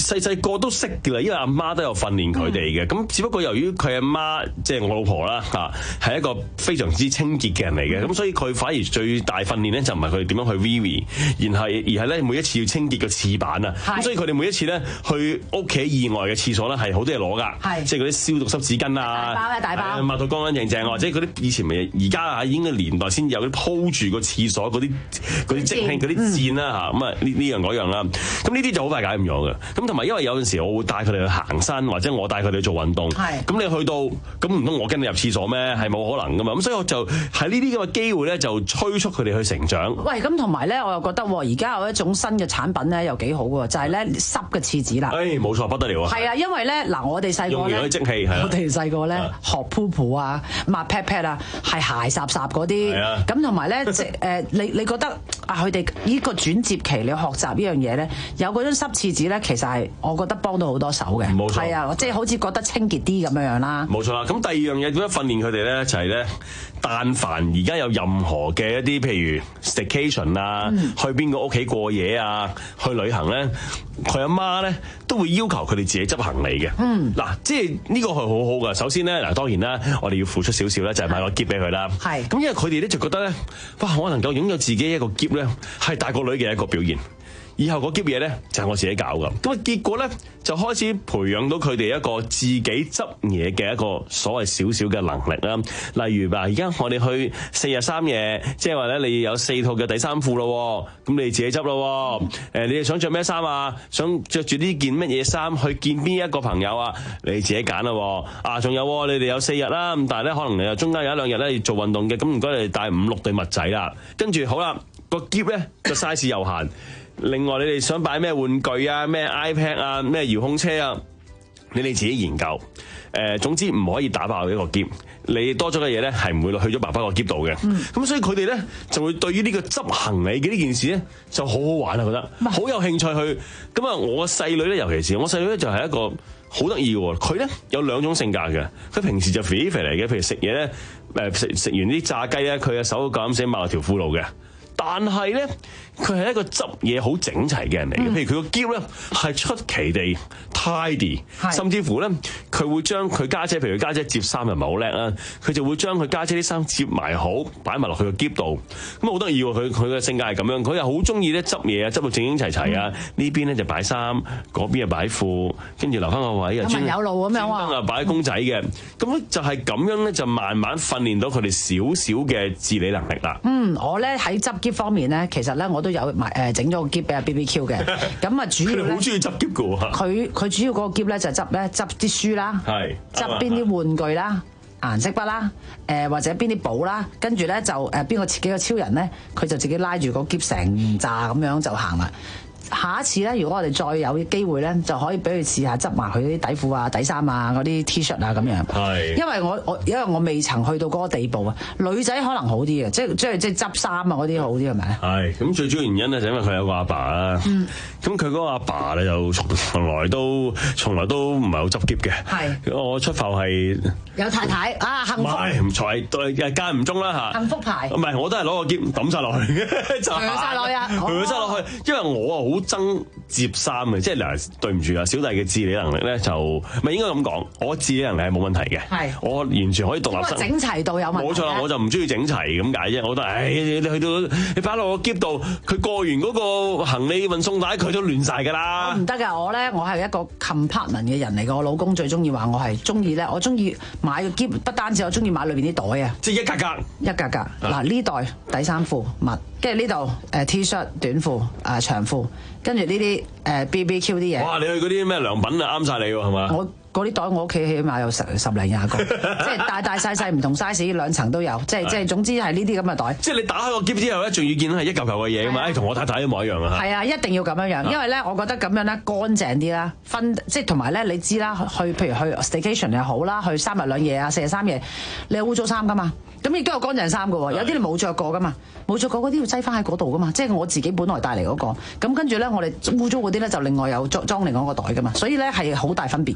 細細個都識㗎啦，因為阿媽都有訓練佢哋嘅。咁、嗯、只不過由於佢阿媽即係、就是、我老婆啦嚇，係一個非常之清潔嘅人嚟嘅，咁、嗯、所以佢反而最大訓練咧就唔係佢哋點樣去 Vivi， 然係而係咧每一次要清潔個廁板啊。咁所以佢哋每一次咧去屋企以外嘅廁所咧係好多嘢攞㗎，即係嗰啲消毒濕紙巾啊，大包大包，抹到乾乾淨淨，或者嗰啲以前咪而家啊已經嘅年代先有啲鋪住個廁所嗰啲嗰啲即興嗰啲墊啦嚇，咁啊呢呢樣嗰樣啦，咁呢啲就好快解唔咗嘅。咁同埋因為有陣時我會帶佢哋去行山，或者我帶佢哋去做運動，咁你去到咁唔通我跟你入廁所咩？係冇可能噶嘛。咁所以我就喺呢啲咁嘅機會咧，就催促佢哋去成長。 喂，咁同埋咧，我又覺得而家有一種新嘅產品咧，又幾好喎，就係咧濕嘅廁紙啦。 誒，冇錯，不得了啊！係啊，因為咧嗱，我哋細個咧， 用即棄，我哋細個咧學 poop 啊、抹 pat pat 啊，係鞋濕濕嗰啲。咁同埋咧，即誒，你你覺得啊，佢哋呢個轉接期，你學習呢樣嘢咧，有嗰張濕廁紙咧，其實係我覺得幫到好多手嘅。冇錯，係啊，即係好似覺得清潔啲咁樣樣啦。 冇錯啦。咁第二樣嘢點樣訓練佢哋咧？就係咧，但凡而家有任何嘅一啲譬如 staycation 啊，嗯、去邊個屋企過夜啊，去旅行咧，佢阿媽咧都會要求佢哋自己執行李嘅。嗯，嗱，即係呢個係好好噶。首先咧，嗱當然啦，我哋要付出少少咧，就係買個篋俾佢啦。係。咁因為佢哋咧就覺得咧，哇！我能夠擁有自己一個篋咧，係大個女嘅一個表現。以後嗰篋嘢咧就係我自己搞㗎，咁啊結果咧就開始培養到佢哋一個自己執嘢嘅一個所謂少少嘅能力啦。例如吧，而家我哋去四日三夜，即係話咧你有四套嘅底衫褲咯，咁你自己執咯。誒，你哋想着咩衫啊？想着住呢件乜嘢衫去見邊一個朋友啊？你自己揀啦。啊，仲有你哋有四日啦，咁但係咧可能你又中間有一兩日咧要做運動嘅，咁唔該你哋帶五六對襪仔啦。跟住好啦，個篋咧個 size 有限。另外，你哋想擺咩玩具啊、咩 iPad 啊、咩遙控車啊，你哋自己研究。誒、呃，總之唔可以打爆一個篋。你多咗嘅嘢咧，係唔會去咗爸爸個篋度嘅。咁、嗯、所以佢哋咧就會對於呢個執行李嘅呢件事咧就好好玩啊，覺得好有興趣去。咁啊，我細女咧，尤其是我細女咧，就係一個好得意嘅喎。佢咧有兩種性格嘅。佢平時就肥肥嚟嘅，譬如食嘢咧，誒食食完啲炸雞咧，佢嘅手夠膽死抹落條褲度嘅。但係咧，佢係一個執嘢好整齊嘅人嚟嘅。譬如佢個篋咧係出奇地 tidy，甚至乎咧佢會將佢家姐，譬如佢家姐摺衫又唔係好叻啦，佢就會將佢家姐啲衫摺埋好，擺埋落去個篋度。咁好得意喎！佢佢嘅性格係咁樣，佢又好中意咧執嘢啊，執到整整齊齊啊。呢邊咧就擺衫，嗰邊又擺褲，跟住留翻個位啊， 有路咁樣喎。專登啊擺公仔嘅，咁就係咁樣咧，就慢慢訓練到佢哋少少嘅自理能力啦。 嗯，我咧喺執篋方面咧，其實咧我都有買誒整咗個篋俾阿 B B Q 嘅。咁啊主要咧， 好中意執篋嘅喎。 佢佢主要嗰個篋咧就執咧執啲書啦，執邊啲玩具啦、顏色筆啦，誒或者邊啲簿啦，跟住咧就誒邊個幾個超人咧，佢就自己拉住個篋成扎咁樣就行啦。下一次咧，如果我哋再有機會咧，就可以俾佢試下執埋佢啲底褲啊、底衫啊、嗰啲 T 恤啊咁樣。係。因為我我因為我未曾去到嗰個地步啊，女仔可能好啲嘅，即係即係即係執衫啊嗰啲好啲係咪？係。咁最主要原因咧就因為佢有個阿爸啦。嗯。咁佢嗰個阿爸咧就從來都從來都唔係好執篋嘅。係。我出埠係有太太啊，幸福。唔係唔錯，對間唔中啦嚇。 幸福牌。 唔係，我都係攞個篋抌晒落去嘅。就抌晒落去啊！ 抌晒落去，因為我啊好憎摺衫嘅，即係嗱，對唔住啊，小弟嘅自理能力咧就唔係應該咁講，我自理能力係冇問題嘅，係我完全可以獨立生活。 整齊度有問題。冇錯啦， 我就唔中意整齊咁解啫。我覺得，唉，你去到你擺落個篋度，佢過完嗰個行李運送帶，佢都亂晒㗎啦。我唔得㗎，我咧我係一個 compartment 嘅人嚟㗎。我老公最中意話我係中意咧，我中意買個篋，不單止我中意買裏邊啲袋啊， 即係一格格一格格。嗱呢袋底衫褲襪，跟住呢度誒 T 恤短褲啊長褲。跟住呢啲誒 B B Q 啲嘢， 哇！你去嗰啲咩良品啊，啱晒你喎，係嘛？ 我嗰啲袋我屋企起碼有十十零廿個，即係大大細細唔同 size， 兩層都有，即係即係總之係呢啲咁嘅袋。即係你打開個篋之後咧，仲要見到係一嚿嚿嘅嘢㗎嘛？誒，同我太太一模一樣啊！係啊，一定要咁樣樣，因為咧，我覺得咁樣咧乾淨啲啦，分即係同埋咧，你知啦，去譬如去 staycation 又好啦，去三日兩夜啊，四日三夜，你有污糟衫㗎嘛？咁亦都有乾淨衫㗎喎，有啲你冇着過㗎嘛，冇着過嗰啲要擠翻喺嗰度㗎嘛，即係我自己本來帶嚟嗰個。咁跟住咧，我哋污糟嗰啲咧就另外有裝裝另外一個袋㗎嘛，所以咧係好大分別嘅。OK。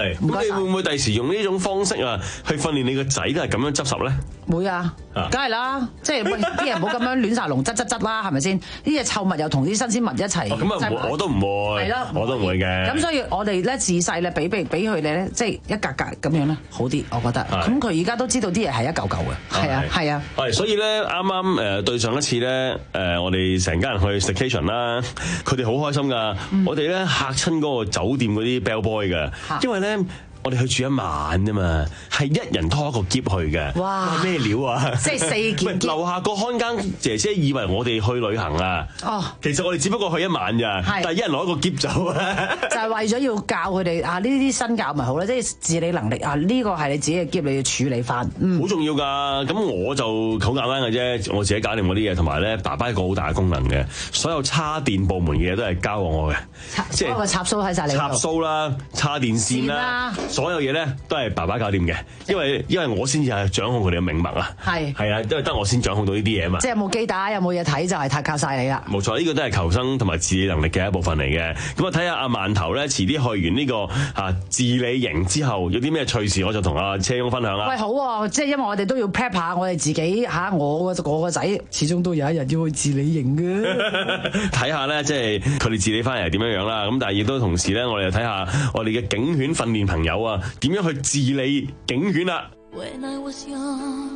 係，咁你會唔會第時用呢種方式啊，去訓練你個仔都係咁樣執拾咧？ 會啊，梗係啦，即係啲人唔好咁樣亂晒龍質質質啦，係咪先？呢啲臭物又同啲新鮮物一齊。 咁啊，我都唔會，係咯，我都唔會嘅。 咁所以我哋咧自細咧俾俾俾佢哋咧，即係一格格咁樣咧，好啲，我覺得。咁佢而家都知道啲嘢係一嚿嚿嘅，係啊，係啊。 係，所以咧啱啱誒對上一次咧誒，我哋成家人去 staycation 啦，佢哋好開心㗎。我哋咧嚇親嗰個酒店嗰啲 bell boy 㗎，因為咧。我哋去住一晚啫嘛，係一人拖一個篋去嘅。哇！咩料啊？ 即係四件。 樓下個看更姐姐以為我哋去旅行啊。哦。其實我哋只不過去一晚咋。係。但係一人攞一個篋走啊。 就係為咗要教佢哋啊！呢啲身教咪好咧，即係自理能力啊！呢個係你自己嘅篋，你要處理翻。嗯。好重要㗎。咁我就好簡單嘅啫，我自己搞掂嗰啲嘢，同埋咧爸爸一個好大嘅功能嘅，所有叉電部門嘅嘢都係交我嘅。 即係個插蘇喺晒你度。 插蘇啦，叉電線啦。所有嘢咧都係爸爸搞掂嘅，因為因為我先至係掌控佢哋嘅命脈啊。係係啊，因為得我先掌控到呢啲嘢啊嘛。 即係有冇機打，有冇嘢睇就係太靠晒你啦。 冇錯，呢個都係求生同埋自理能力嘅一部分嚟嘅。咁啊，睇下阿饅頭咧，遲啲去完呢個啊自理營之後，有啲咩趣事，我就同阿車公分享啦。 喂，好喎，即係因為我哋都要 prep 下我哋自己嚇，我個我個仔始終都有一日要去自理營嘅。 睇下咧，即係佢哋自理翻嚟點樣樣啦。咁但係亦都同時咧，我哋又睇下我哋嘅警犬訓練朋友啊，點樣去治理警犬啊。 When I was young,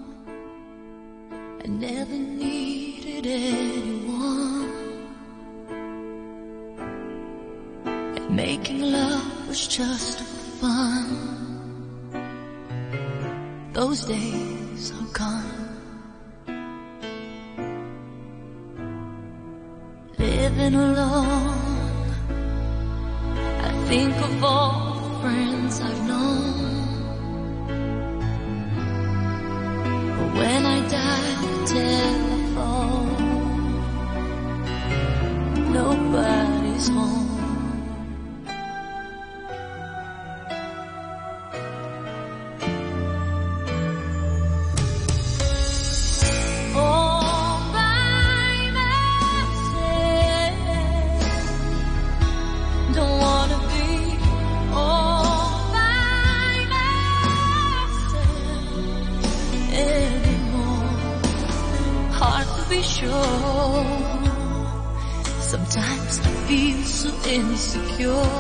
I never needed anyone. And making love was just fun. Those days are gone. Living alone, I think of all the friends I've known. When I dial the telephone, nobody's home. All by myself, don't wanna be all by myself anymore. Hard to be sure. Sometimes I feel so insecure,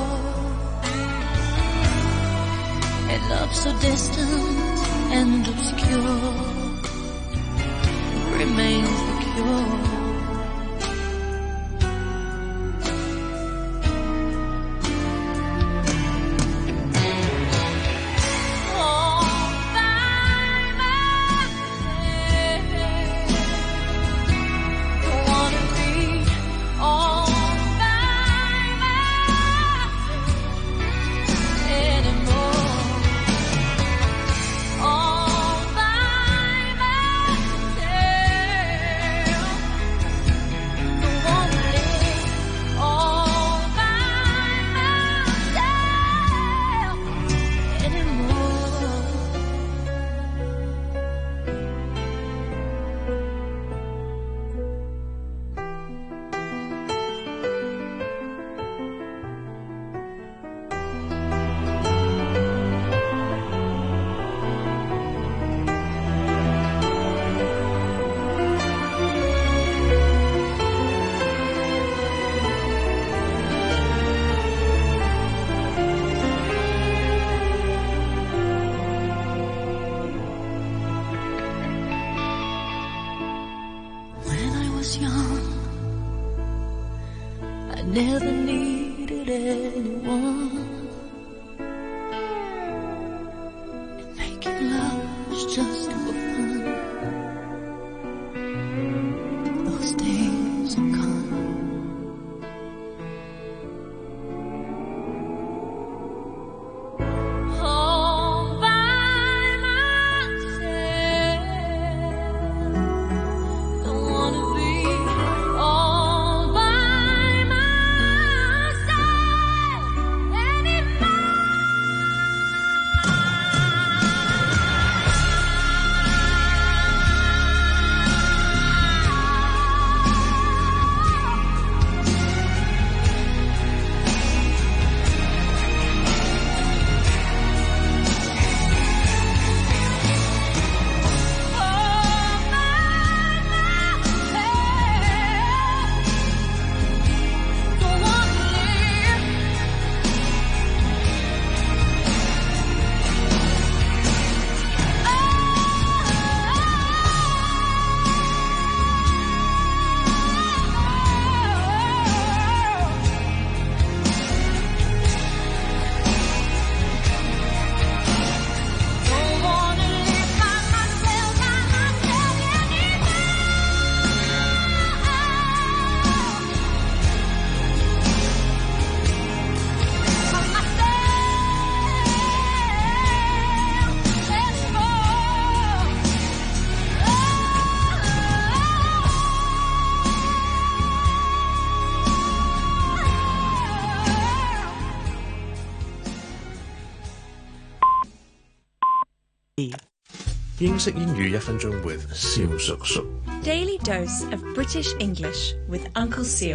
and love so distant and obscure remains the cure. Never needed anyone. And making love was just for fun. Those days are gone. All by myself. Don't wanna be all by 英式英語一分鐘 with 蕭叔叔。 Daily dose of British English with Uncle Seal.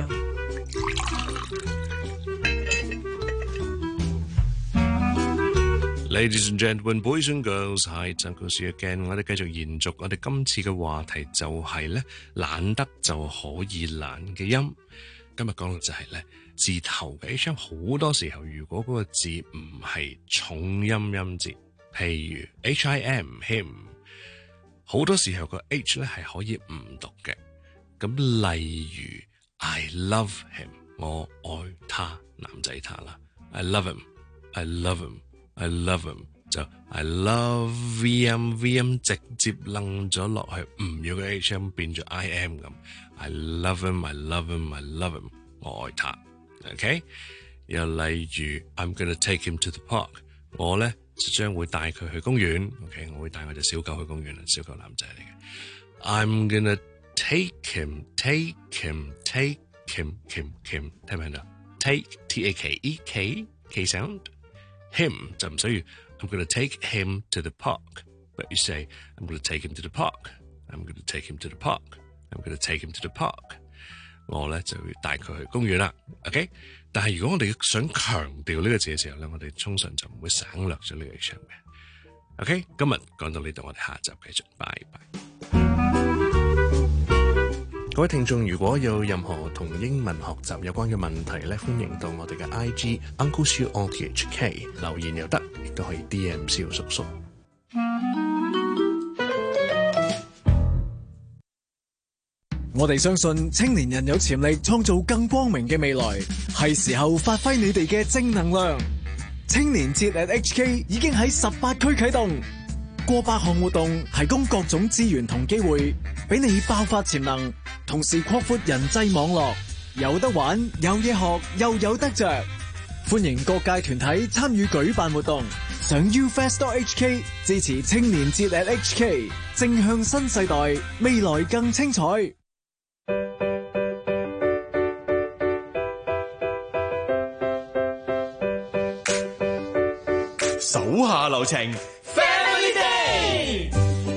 Ladies and gentlemen, boys and girls, hi, it's Uncle Seal again. 我哋繼續延續我哋今次嘅話題就係咧懶得就可以懶嘅音。今日講到就係咧字頭嘅 H 音，好多時候如果嗰個字唔係重音音節，譬如 H I M him， 好多時候個 H 咧係可以唔讀嘅。咁例如 I love him， 我愛他，男仔他啦 I love him I love him I love him 就 I love V M V M 直接楞咗落去，唔要個 H 音變咗 I M 咁。I love him I love him I love him 我愛他 OK。 又例如 I'm gonna take him to the park， 我咧就將會帶佢去公園 OK， 我會帶我隻小狗去公園啦，小狗男仔嚟嘅。 I'm gonna take him take him take him him him 聽唔聽到 take T A K E K K sound him 就唔需要 I'm gonna take him to the park but you say I'm gonna take him to the park I'm gonna take him to the park I'm gonna take him to the park 我咧就會帶佢去公園啦 OK。 但係如果我哋想強調呢個字嘅時候咧，我哋通常就唔會省略咗呢個 H 嘅 OK。 今日講到呢度，我哋下集繼續，拜拜。各位聽眾，如果有任何同英文學習有關嘅問題咧，歡迎到我哋嘅 I G Uncle Siu O T H K 留言又得，亦都可以 D M 蕭叔叔。 我哋相信青年人有潛力創造更光明嘅未來，係時候發揮你哋嘅正能量。青年節 at H K 已經喺十八區啟動，過百項活動提供各種資源同機會，俾你爆發潛能，同時擴闊人際網絡，有得玩，有嘢學，又有得着。歡迎各界團體參與舉辦活動，上 U Fest dot H K 支持青年節 at H K， 正向新世代，未來更精彩。 手下留情 Family Day，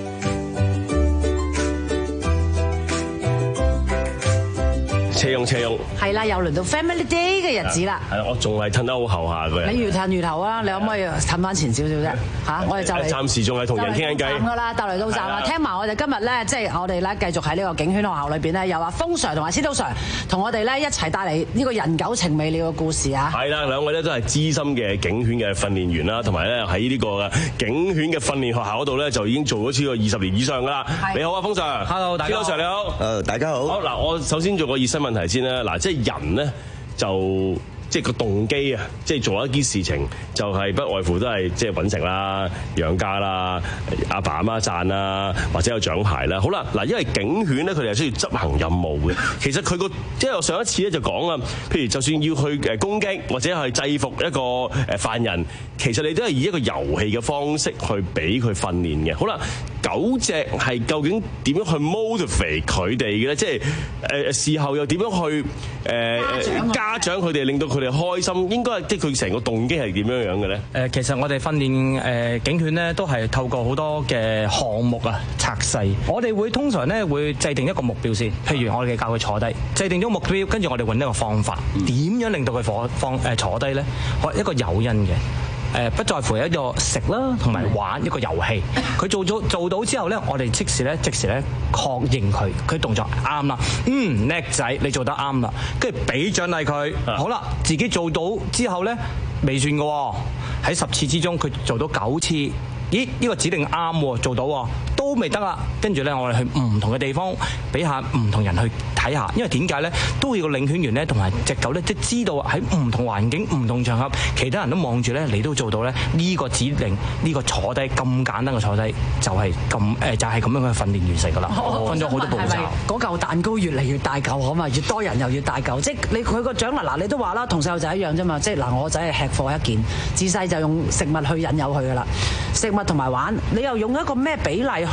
車用車用係啦，又輪到 Family Day 嘅日子啦。 係，我仲係褪得好後下嘅。 你越褪越後啊！你可唔可以褪翻前少少啫？嚇，我哋就嚟暫時仲係同人傾緊偈。 㗎啦，就嚟到站啦。聽埋我哋今日咧，即係我哋咧繼續喺呢個警犬學校裏邊咧，有阿風 Sir 同埋司徒 Sir 同我哋咧一齊帶嚟呢個人狗情未了嘅故事啊！ 係啦，兩位咧都係資深嘅警犬嘅訓練員啦，同埋咧喺呢個警犬嘅訓練學校嗰度咧就已經做咗超過二十年以上㗎啦。你好啊，風 Sir。Hello， 大家好。司徒 Sir 你好。誒，大家好。好嗱，我首先做個熱身問題先啦。嗱，即係人咧就。即係個動機啊！即係做一啲事情，就係不外乎都係即係揾食啦、養家啦、阿爸阿媽讚啦，或者有獎牌啦。好啦，嗱，因為警犬咧，佢哋係需要執行任務嘅。其實佢個即係我上一次咧就講啦，譬如就算要去誒攻擊或者係制服一個誒犯人，其實你都係以一個遊戲嘅方式去俾佢訓練嘅。好啦，狗隻係究竟點樣去 motivate 佢哋嘅咧？即係誒事後又點樣去誒、呃、家長佢哋令到佢佢哋開心，應該係即係佢成個動機係點樣樣嘅咧？ 誒，其實我哋訓練誒警犬咧，都係透過好多嘅項目啊，拆細。我哋會通常咧會制定一個目標先，譬如我哋教佢坐低，制定咗目標，跟住我哋揾一個方法，點樣令到佢放放誒坐低咧？一個誘因嘅。誒不在乎係一個食啦，同埋玩一個遊戲。佢做咗做到之後咧，我哋即時咧即時咧確認佢，佢動作啱啦，嗯叻仔，你做得啱啦，跟住俾獎勵佢。好啦，自己做到之後咧未算嘅喎，喺十次之中佢做到九次，咦呢個指定啱喎，做到喎，都未得啦。跟住咧我哋去唔同嘅地方，俾下唔同人去睇下，因為點解咧都要個領犬員咧同埋隻狗咧，即係知道喺唔同環境、唔同場合，其他人都望住咧，你都做到咧呢個指令，呢個坐低咁簡單嘅坐低就係咁誒，就係咁樣嘅訓練完成㗎啦。分咗好多步驟。 嗰嚿蛋糕越嚟越大嚿，可嘛？越多人又越大嚿，即係你佢個獎勵嗱，你都話啦，同細路仔一樣啫嘛。即係嗱，我仔係吃貨一件，自細就用食物去引誘佢㗎啦，食物同埋玩，你又用一個咩比例去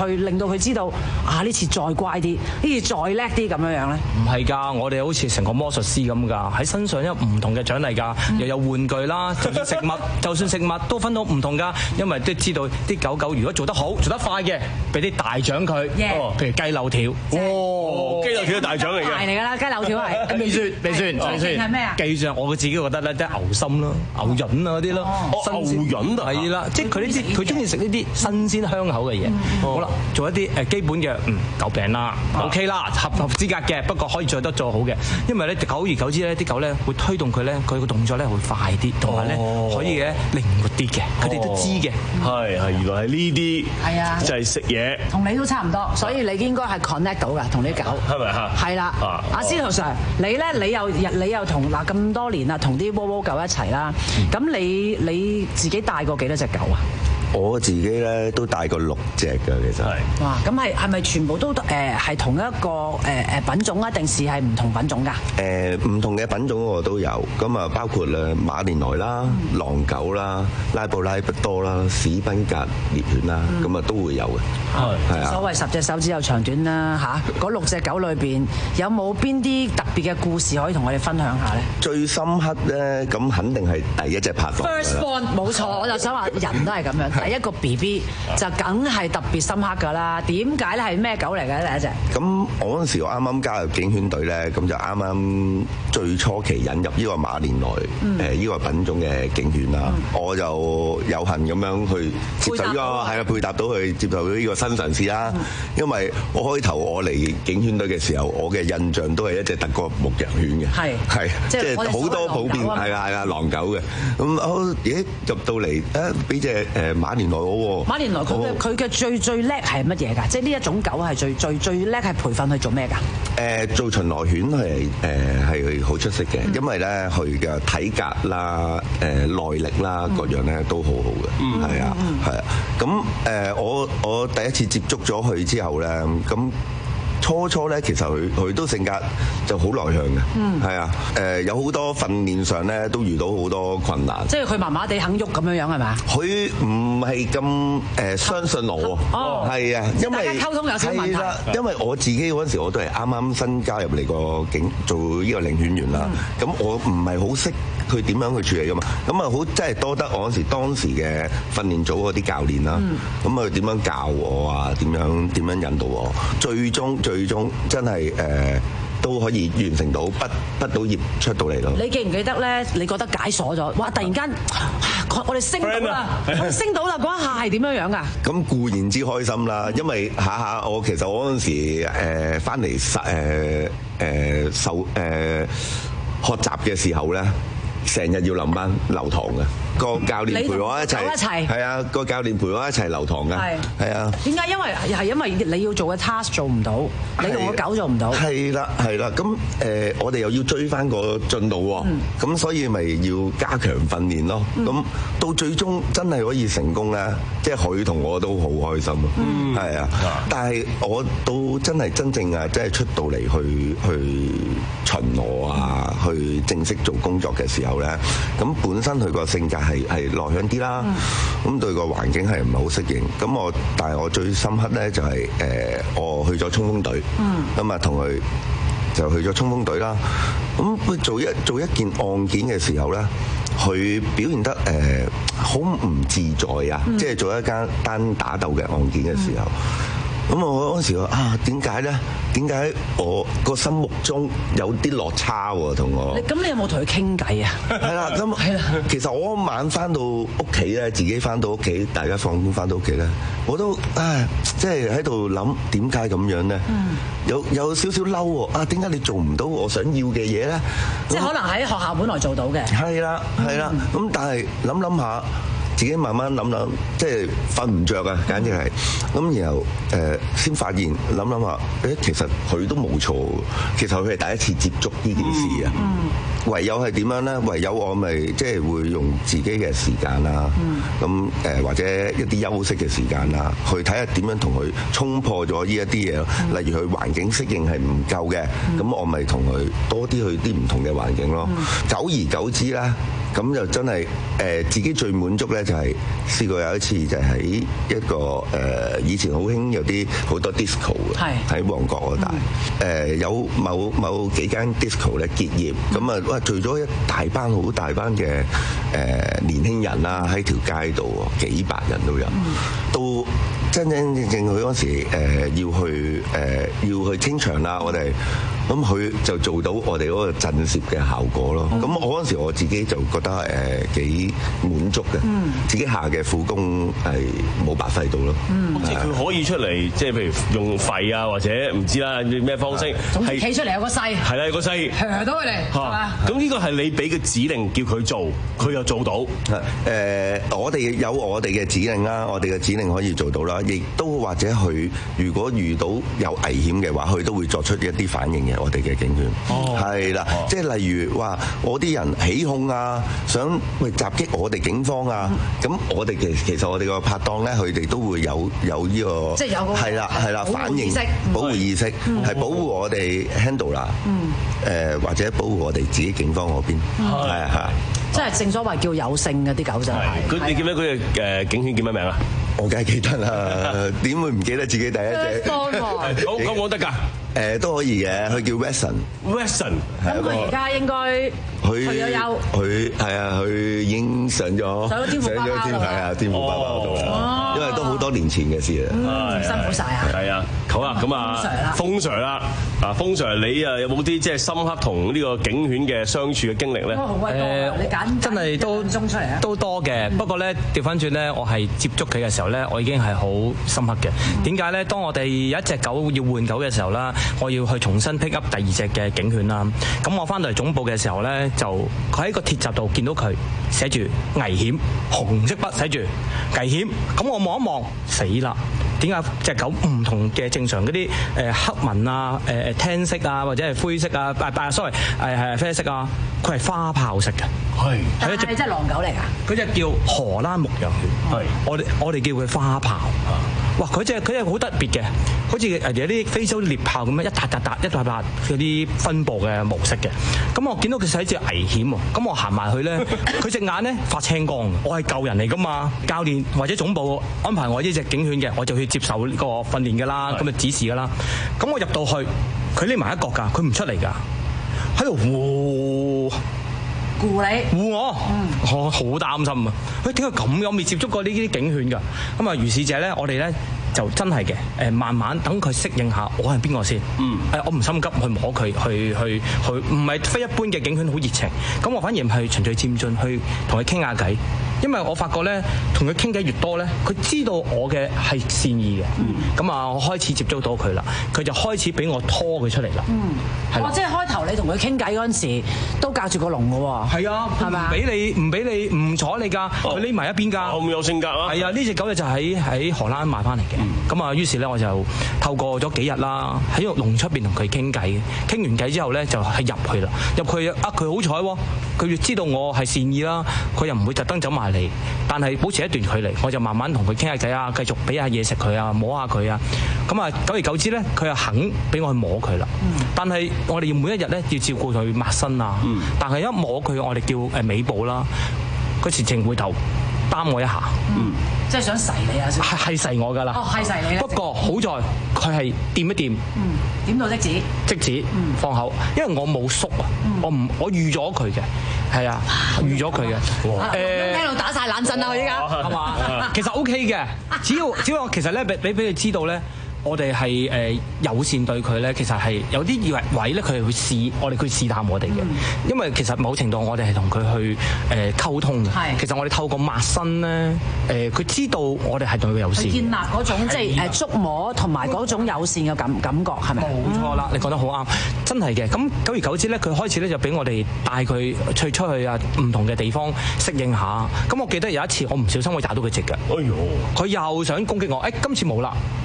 去令到佢知道啊呢次再乖啲，呢次再叻啲咁樣樣咧？ 唔係㗎，我哋好似成個魔術師咁㗎，喺身上有唔同嘅獎勵㗎， 嗯、 又有玩具啦，就算食物，就算食物都分到唔同㗎，因為都知道啲狗狗如果做得好、做得快嘅，俾啲大獎佢， Yeah. 哦，譬如雞柳條， 哦，雞柳條係大獎嚟嘅， 大嚟㗎啦，雞柳條係未算未算未算， 係咩啊？ 記住我自己覺得咧，即係牛心啦、牛潤啊嗰啲咯， 牛潤啊， 係啦，即係佢呢啲佢中意食呢啲新鮮香口嘅嘢。好啦，做一啲誒基本嘅嗯狗餅啦 ，OK 啦，合合資格嘅，不過可以做得做好嘅，因為咧久而久之咧，啲狗咧會推動佢咧，佢個動作咧會快啲，同埋咧可以嘅靈活啲嘅，佢哋都知嘅。 係係，原來係呢啲， 係啊， 就係食嘢， 同你都差唔多，所以你應該係 connect 到㗎，同啲狗係咪嚇？ 係啦，阿司徒 Sir，你咧你又你又同嗱咁多年啦，同啲窩窩狗一齊啦，咁你你自己帶過幾多隻狗啊？ 我自己咧都帶過六隻㗎，其實係。 哇！咁係係咪全部都誒係、呃、同一個誒誒品種啊？定是係唔同品種㗎？誒、 呃、唔同嘅品種我都有，咁啊包括咧馬連來啦、嗯、狼狗啦、拉布拉多啦、史賓格獵犬啦，咁啊、嗯、都會有嘅。係係啊。 所謂十隻手指有長短啦嚇，嗰六隻狗裏邊有冇邊啲特別嘅故事可以同我哋分享下咧？ 最深刻咧，咁肯定係第一隻拍檔。 First born 冇錯，我就想話人都係咁樣。第一個 B B 就梗係特別深刻㗎啦。點解咧？係咩狗嚟嘅第一隻？ 咁我嗰陣時我啱啱加入警犬隊咧，咁就啱啱最初期引入呢個馬連來誒呢、嗯呃呢個品種嘅警犬啦，嗯、我就有幸咁樣去接受呢、呢個係啊配搭到去接受到呢個新嘗試啦。嗯、因為我開頭我嚟警犬隊嘅時候，我嘅印象都係一隻德國牧羊犬嘅，係係即係好多普遍係啊係啊狼狗嘅。咁我咦入到嚟誒俾隻誒馬連來我馬連來佢嘅佢嘅最最叻係乜嘢㗎？即係呢一種狗係最最最叻係培訓去做咩㗎？誒、 呃、做巡邏犬係誒係好出色嘅，嗯、因為咧佢嘅體格啦、誒、呃、耐力啦各樣咧都好好嘅，係啊係啊。咁誒、呃、我我第一次接觸咗佢之後咧，咁。初初咧，其實佢佢都性格就好內向嘅，嗯，係啊，誒有好多訓練上咧都遇到好多困難， 即係佢麻麻地肯喐咁樣樣係咪？ 佢唔係咁誒相信我，哦，係啊，因為大家溝通有少問題，係啦，因為我自己嗰陣時我都係啱啱新加入嚟個警做呢個領犬員啦，咁、嗯、我唔係好識佢點樣去處理噶嘛，咁啊好真係多得我嗰時當時嘅訓練組嗰啲教練啦，咁佢點樣教我啊？點樣點樣引導我？最終最最終真係誒、呃、都可以完成到畢畢到業出到嚟咯。 你記唔記得咧？你覺得解鎖咗？哇！突然間我哋升到啦，我哋升到啦！嗰一下係點樣樣㗎？ 咁固然之開心啦，因為下下我其實我嗰陣時誒翻嚟誒誒受誒、呃、學習嘅時候咧，成日要臨班留堂嘅。個教練陪我一齊，係啊，個教練陪我一齊留堂㗎，係啊。 點解？因為係因為你要做嘅 task 做唔到，你同個狗做唔到。 係啦，係啦。咁誒、呃，我哋又要追翻個進度喎，咁、嗯、所以咪要加強訓練咯。咁、嗯、到最終真係可以成功咧，即係佢同我都好開心啊。係啊、嗯，但係我到真係真正啊，即係出到嚟去去巡邏啊，去正式做工作嘅時候咧，咁本身佢個性格係係內向啲啦，咁、嗯、對個環境係唔係好適應？咁我但係我最深刻咧就係、是、誒、呃、我去咗衝鋒隊，咁啊同佢就去咗衝鋒隊啦。咁佢做一做一件案件嘅時候咧，佢表現得誒好唔自在啊！嗯、即係做一間單打鬥嘅案件嘅時候。嗯咁我嗰陣時話啊，點解咧？點解我個心目中有啲落差喎？同我咁你有冇同佢傾偈啊？ 係啦，咁係啦。其實我晚翻到屋企咧，自己翻到屋企，大家放工翻到屋企咧，我都啊，即係喺度諗點解咁樣咧？嗯、有有少少嬲喎！啊，點解你做唔到我想要嘅嘢咧？ 即係可能喺學校本來做到嘅。係啦，係啦。咁、嗯、但係諗諗下。自己慢慢諗諗，即係瞓唔着啊！簡直係咁，然後誒先、呃、發現諗諗下，誒其實佢都冇錯，其實佢係第一次接觸呢件事啊。嗯、唯有係點樣咧？唯有我咪即係會用自己嘅時間啦，咁誒、嗯、或者一啲休息嘅時間啦，去睇下點樣同佢衝破咗呢一啲嘢。嗯、例如佢環境適應係唔夠嘅，咁、嗯、我咪同佢多啲去啲唔同嘅環境咯。嗯、久而久之咧。 咁就真係誒自己最滿足咧，就係試過有一次就喺一個誒以前好興有啲好多 disco 嘅，喺旺角嗰帶誒有某某幾間 disco 咧結業，咁啊哇聚咗一大班好大班嘅誒年輕人啦喺條街度，幾百人都有，到真真正正佢嗰時誒要去誒要去清場啦，我哋咁佢就做到我哋嗰個震懾嘅效果咯。咁我嗰時我自己就覺得誒幾滿足嘅，自己下嘅苦功係冇白費到咯。 即係佢可以出嚟，即係譬如用肺啊，或者唔知啦咩方式， 係企出嚟有個勢， 係啦有個勢， 鋤到佢哋係嘛？ 咁呢個係你俾嘅指令叫佢做，佢又做到。 誒，我哋有我哋嘅指令啦，我哋嘅指令可以做到啦，亦都或者佢如果遇到有危險嘅話，佢都會作出一啲反應嘅。我哋嘅警犬係啦，即係例如話我啲人起哄啊，想喂襲擊我哋警方啊，咁我哋其其實我哋個拍檔咧，佢哋都會有有呢個即係有個係啦係啦反應保護意識，係保護我哋 handler 誒或者保護我哋自己警方嗰邊係啊係啊， 即係正所謂叫有性嘅啲狗仔。 佢你記唔記得佢嘅誒警犬叫咩名啊？ 我梗係記得啦，點會唔記得自己第一隻？ 講講講得㗎。 誒都可以嘅，佢叫 Weston。Weston 咁佢而家應該退咗休。 佢係啊，佢已經上咗上咗天父爸爸度係啊，天父爸爸嗰度啦。因為都好多年前嘅事啦。辛苦晒啊！ 係啊，好啦，咁啊，風 Sir 啦，啊風 Sir 你啊有冇啲即係深刻同呢個警犬嘅相處嘅經歷咧？ 誒，你揀真係都都多嘅。不過咧調翻轉咧，我係接觸佢嘅時候咧，我已經係好深刻嘅。點解咧？當我哋有一隻狗要換狗嘅時候啦。我要去重新 pick up 第二隻嘅警犬啦，咁我翻到嚟總部嘅時候咧，就佢喺個鐵閘度見到佢寫住危險，紅色筆寫住危險，咁我望一望，死啦！點解隻狗唔同嘅正常嗰啲誒黑紋啊、誒誒聽色啊，或者係灰色啊、啊啊 sorry 係係啡色啊，佢係花豹色嘅，係係一隻即係狼狗嚟㗎， 嗰隻叫荷蘭牧羊犬，係我哋我哋叫佢花豹。哇！佢隻佢隻好特別嘅，好似誒有啲非洲獵豹咁樣一笪笪笪一笪笪嗰啲分佈嘅模式嘅。咁我見到佢寫住危險喎，咁我行埋去咧，佢隻眼咧發青光。我係救人嚟噶嘛，教練或者總部安排我呢隻警犬嘅，我就去接受呢個訓練㗎啦，咁嘅指示㗎啦。咁我入到去，佢匿埋一角㗎，佢唔出嚟㗎，喺度呼。 護你護我，嗯、我好擔心啊！佢點解咁嘅？我未接觸過呢啲警犬㗎。咁啊，如是者咧，我哋咧就真係嘅，誒慢慢等佢適應下，我係邊個先？嗯，誒我唔心急去摸佢，去去去，唔係非一般嘅警犬好熱情。咁我反而係循序漸進去同佢傾下偈。因為我發覺咧，同佢傾偈越多咧，佢知道我嘅係善意嘅。咁啊、嗯，我開始接觸到佢啦，佢就開始俾我拖佢出嚟啦。嗯，係啦。 即係開頭你同佢傾偈嗰陣時，都隔住個籠嘅喎。 係啊，係咪？唔俾你，唔俾你，唔睬你㗎，佢匿埋一邊㗎。 咁有性格啊！ 係啊，呢隻狗咧就喺喺荷蘭買翻嚟嘅。咁啊、嗯，於是咧我就透過咗幾日啦，喺個籠出邊同佢傾偈。傾完偈之後咧，就係入去啦。入去啊，佢好彩喎，佢知道我係善意啦，佢又唔會特登走埋嚟，但係保持一段距離，我就慢慢同佢傾下偈啊，繼續俾下嘢食佢啊，摸下佢啊。咁啊，久而久之咧，佢又肯俾我去摸佢啦。嗯、但係我哋要每一日咧要照顧佢抹身啊。嗯、但係一摸佢，我哋叫誒尾部啦，佢前程回頭擔我一下。嗯， 即係想噬你啊！ 係係噬我㗎啦。 哦，係噬你。 不過好在佢係掂一掂。 嗯，點到即止。 即止。嗯，放口，因為我冇縮啊，嗯、我唔我預咗佢嘅。係啊，預咗佢嘅。 誒，聽到打晒冷震啦，佢依家係嘛？其實 O K 嘅，只要只要我其實咧，俾俾俾佢知道咧，我哋係誒友善對佢咧，其實係有啲以為位咧，佢係會試我哋，佢試探我哋嘅。嗯、因為其實某程度我哋係同佢去誒溝通嘅。係。其實我哋透過抹身咧，誒佢知道我哋係對佢友善。 建立嗰種即係誒觸摸同埋嗰種友善嘅感感覺係咪？ 冇錯啦，你講得好啱，真係嘅。咁久而久之咧，佢開始咧就俾我哋帶佢出出去啊，唔同嘅地方適應下。咁我記得有一次我唔小心我踩到佢隻腳。哎呦！佢又想攻擊我，誒今次冇啦。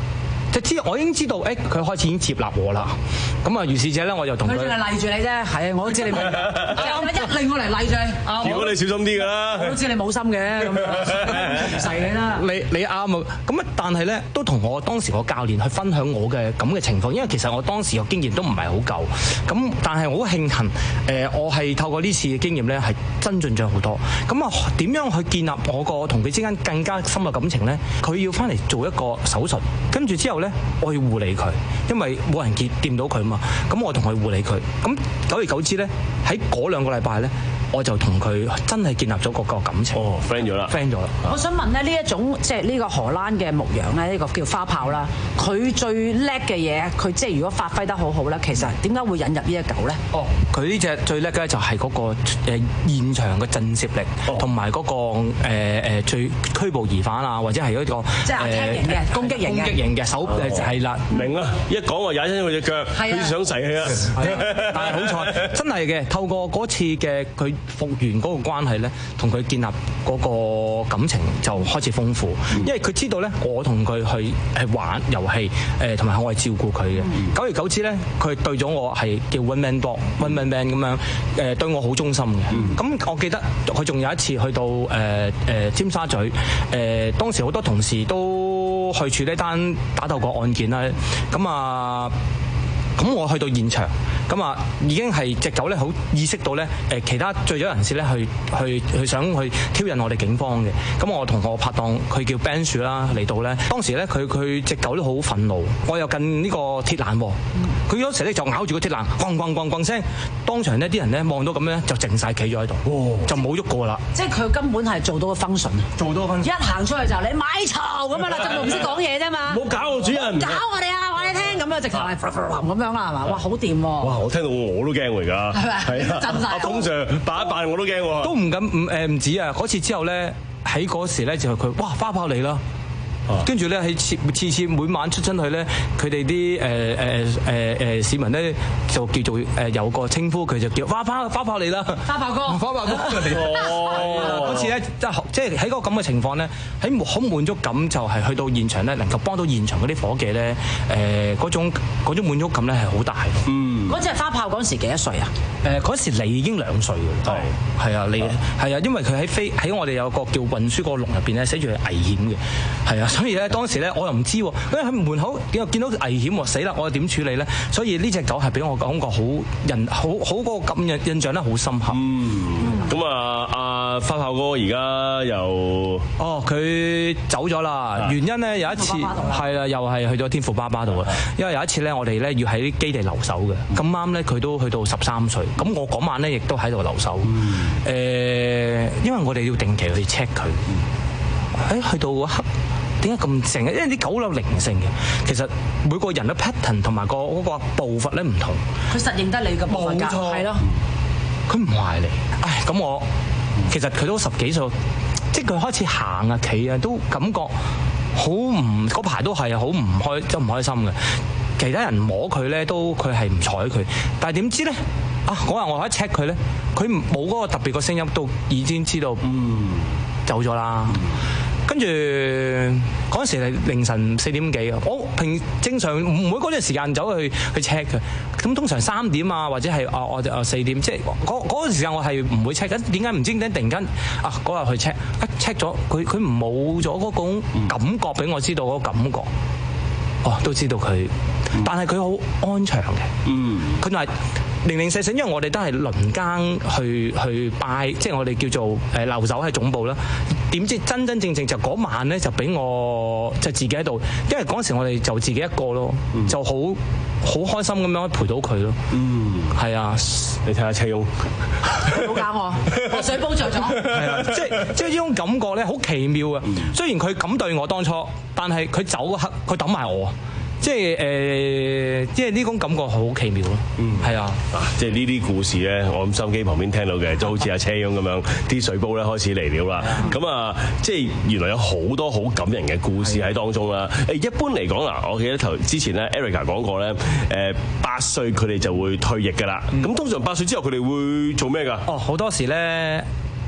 就知我已經知道，誒佢開始已經接納我啦。咁啊，於是者咧，我就同佢。 佢淨係賴住你啫，係啊，我都知你冇。一令我嚟賴住你。 如果你小心啲㗎啦。 我都知你冇心嘅，咁唔細你啦。 你你啱啊，咁啊，但係咧都同我當時個教練去分享我嘅咁嘅情況，因為其實我當時嘅經驗都唔係好夠。咁但係我好慶幸，誒我係透過呢次嘅經驗咧係增進咗好多。咁啊點樣去建立我個同佢之間更加深嘅感情咧？佢要翻嚟做一個手術，跟住之後咧我要護理佢，因為冇人見掂到佢嘛。咁我同佢護理佢，咁久而久之咧喺嗰兩個禮拜咧。我就同佢真係建立咗個個感情。 哦 friend 咗啦 friend 咗啦。 我想問咧，呢一種即係呢個荷蘭嘅牧羊咧，呢個叫花炮啦，佢最叻嘅嘢，佢即係如果發揮得好好咧，其實點解會引入呢一嚿咧？ 哦，佢呢隻最叻嘅就係嗰個誒現場嘅震懾力，同埋嗰個誒誒最拘捕疑犯啊，或者係嗰個即係 attack 型嘅攻擊型嘅攻擊型嘅手誒係啦， 明啦！一講我踩親佢隻腳，好似想逝氣啊！ 但係好彩，真係嘅，透過嗰次嘅佢。復原嗰個關係咧，同佢建立嗰個感情就開始豐富，因為佢知道咧，我同佢去係玩遊戲，誒同埋我係照顧佢嘅。久而久之咧，佢對咗我係叫 one man dog、one man man 咁樣，誒對我好忠心嘅。咁我記得佢仲有一次去到誒誒尖沙咀，誒當時好多同事都去處理單打鬥個案件啦，咁啊。咁我去到現場，咁啊已經係隻狗咧好意識到咧，誒其他醉酒人士咧去去去想去挑釁我哋警方嘅。咁我同我拍檔佢叫 Ben 樹啦嚟到咧，當時咧佢佢隻狗都好憤怒，我又近呢個鐵欄喎，佢嗰時咧就咬住個鐵欄，咣咣咣咣聲，當場呢啲人咧望到咁樣就靜晒企咗喺度，就冇喐過啦。 即係佢根本係做到個 function 啊， 做到個 function。 一行出去就你買嘈咁樣啦，就唔識講嘢啫嘛。 冇搞我主人， 搞我哋啊！話你聽咁樣，直頭係咁樣啦，係嘛？哇，好掂喎！ 哇，我聽到我都驚喎而家， 係咪？ 係啊， 震晒。 阿通 Sir 扮一扮我都驚喎。 都唔敢唔誒唔止啊！嗰次之後咧，喺嗰時咧就佢哇花炮嚟啦。跟住咧喺次次次每晚出親去咧，佢哋啲誒誒誒誒市民咧就叫做誒有個稱呼，佢就叫花炮花炮嚟啦， 花炮哥， 花炮哥嚟。哦，嗰次咧即係即係喺嗰個咁嘅情況咧，喺好滿足感就係去到現場咧，能夠幫到現場嗰啲伙計咧，誒嗰種嗰種滿足感咧係好大。 嗯， 嗰隻花炮嗰陣時幾多歲啊？ 誒嗰時你已經兩歲嘅，係係啊，你係啊，因為佢喺飛喺我哋有個叫運輸個籠入邊咧，寫住係危險嘅，係啊。所以咧，當時咧我又唔知喎，因為喺門口見到見到危險喎，死啦！我又點處理咧？所以呢隻狗係俾我感覺好人好好嗰個感印印象咧好深刻。 嗯，咁啊，阿花炮哥而家又哦，佢走咗啦。原因咧有一次係啦，又係去咗天父爸爸度嘅。因為有一次咧，我哋咧要喺基地留守嘅，咁啱咧佢都去到十三歲，咁我嗰晚咧亦都喺度留守。誒，因為我哋要定期去 check 佢。誒，去到嗰刻。點解咁靜嘅？因為啲狗有靈性嘅，其實每個人嘅 pattern 同埋個嗰個步伐咧唔同。 佢實認得你嘅步伐㗎，係咯。 佢唔壞你，唉咁我其實佢都十幾歲，即係佢開始行啊企啊，都感覺好唔嗰排都係好唔開，即係唔開心嘅。其他人摸佢咧都佢係唔睬佢，但係點知咧啊嗰日我一 check 佢咧，佢冇嗰個特別個聲音，都已經知道嗯走咗啦。跟住嗰陣時係凌晨四點幾啊！我平正常唔會嗰段時間走去去 check 嘅。咁通常三點啊，或者係啊我啊四點，即係嗰嗰段時間我係唔會 check 嘅。點解唔知點解突然間啊嗰日去 check，一 check 咗佢佢冇咗嗰種感覺俾我知道嗰個感覺。哦，都知道佢，但係佢好安詳嘅。嗯，佢就係零零四四，因為我哋都係輪更去去拜，即係我哋叫做誒留守喺總部啦。點知真真正正就嗰晚咧就俾我就自己喺度，因為嗰時我哋就自己一個咯，嗯、就好好開心咁樣陪到佢咯。嗯，係啊， 你睇下車翁， 好搞我，我水煲着咗。 係啊，即係即係呢種感覺咧，好奇妙啊！嗯、雖然佢咁對我當初，但係佢走嗰刻，佢等埋我。即係誒、呃，即係呢種感覺好奇妙咯。嗯，係啊。 嗱，即係呢啲故事咧，我諗收音機旁邊聽到嘅，就好似阿車翁咁樣，啲水煲咧開始嚟了啦。咁啊，即係原來有好多好感人嘅故事喺當中啦。誒，一般嚟講嗱，我記得頭之前咧 Erica 講過咧，誒八歲佢哋就會退役㗎啦。咁、嗯、通常八歲之後佢哋會做咩㗎？ 哦，好多時咧。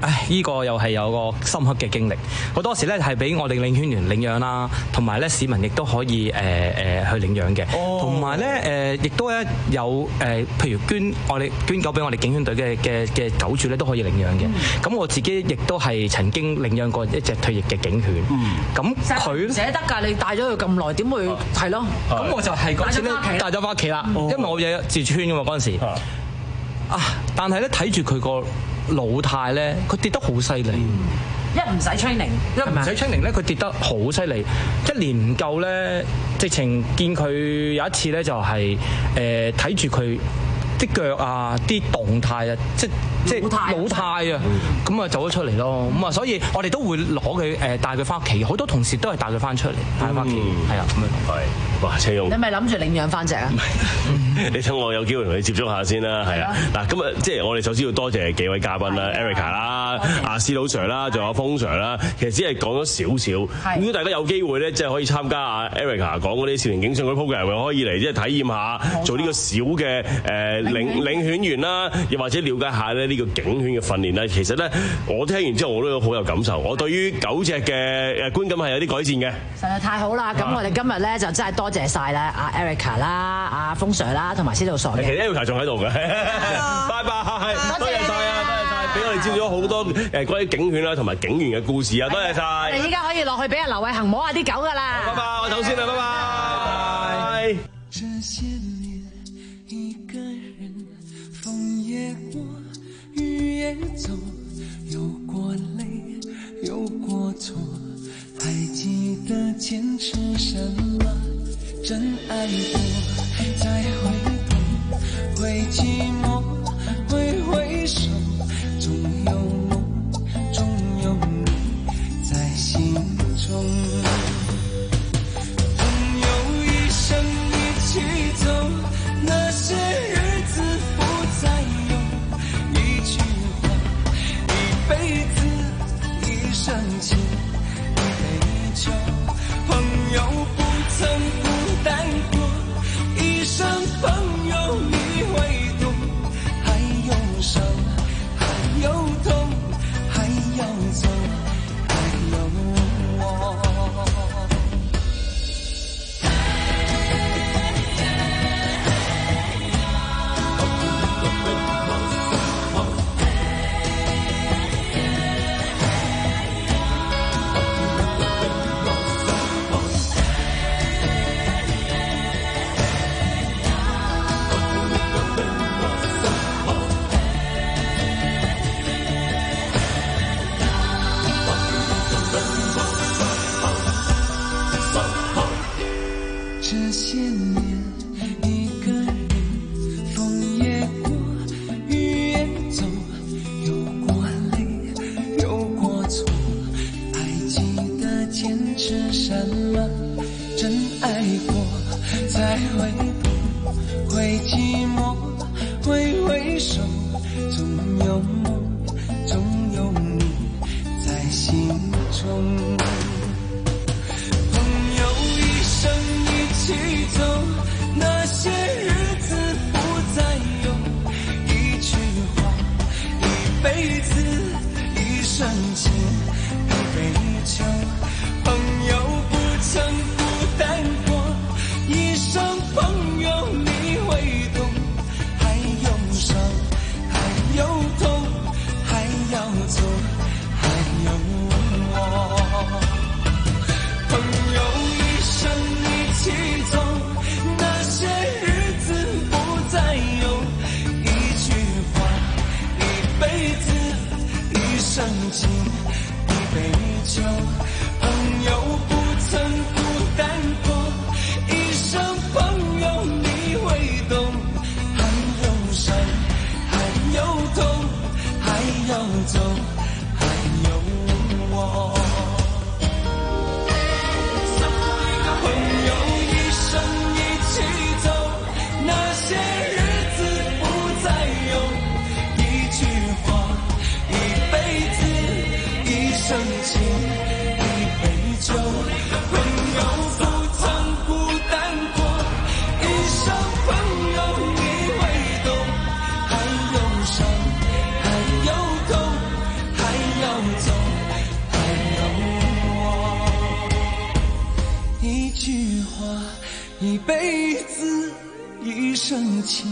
唉，呢、個又係有個深刻嘅經歷。好多時咧係俾我哋領犬員領養啦，同埋咧市民亦都可以誒誒、呃、去領養嘅。同埋咧誒，亦都咧有誒、呃，譬如捐我哋捐狗俾我哋警犬隊嘅嘅嘅狗主咧都可以領養嘅。咁、嗯、我自己亦都係曾經領養過一隻退役嘅警犬。咁佢捨得㗎，你帶咗佢咁耐，點會係咯？ 咁我就係嗰陣咧帶咗翻屋企啦，因為我有自主圈㗎嘛嗰陣時。啊！但係咧睇住佢個老態咧，佢跌得好犀利。 一唔使 training， 一唔使 training 咧，佢跌得好犀利。一年唔夠咧，直情見佢有一次咧就係誒睇住佢啲腳啊、啲動態啊，即即老態啊，咁啊走咗出嚟咯。咁啊，所以我哋都會攞佢誒帶佢翻屋企，好多同事都係帶佢翻出嚟，帶翻屋企，係啊咁樣。 係，哇！車勇， 你咪諗住領養翻隻啊？ 你等我有機會同你接觸下先啦，係啊。嗱，今日即係我哋首先要多謝幾位嘉賓啦 ，Erica 啦、阿施老 Sir 啦，仲有風 Sir 啦。其實只係講咗少少。如果大家有機會咧，即係可以參加阿 Erica 講嗰啲少年警訊嗰啲 program，又可以嚟即係體驗下做呢個小嘅誒領領犬員啦，又或者了解下咧呢個警犬嘅訓練啦。其實咧，我聽完之後我都好有感受。我對於狗隻嘅誒觀感係有啲改善嘅。實在太好啦！咁我哋今日咧就真係多謝晒咧阿 Erica 啦、阿風 Sir 啦，同埋施老 Sir 嘅。其實 Erica 仲喺度嘅。拜拜，多謝晒啊，多謝晒，俾我哋知咗好多誒關於警犬啦同埋警員嘅故事啊，多謝晒。我哋依家可以落去俾阿劉偉恒摸下啲狗噶啦。拜拜，我走先啦，拜拜。 這些年一個人，風也過，雨也走，有過淚，有過錯，還記得堅持什麼？真愛過，再回頭，會寂寞，會回首，總有夢，總有你在心中。一起走，那些日子不再有一句話，一輩子，一生情，一杯酒，朋友不曾孤單過，一生朋友你會懂，還有傷，還有痛，還要走，還有我。這些年一個人，風也過，雨也走，有過淚，有過錯，還記得堅持什麼？真愛過，再回頭，會寂寞，會回首，總有夢，總有你在心中。一起走，那些日子不再有一句話，一輩子，一生情，一杯酒，朋友不曾孤單過，一生朋友你會懂，還有傷，還有痛，還要走，還有我，朋友一生一起走，那些日子不再有一句話，一輩子，一生情，一杯酒，朋友不曾孤單過，一生朋友你會懂，還有傷，還有痛，還要走，還有我。深情。 辈子一生情，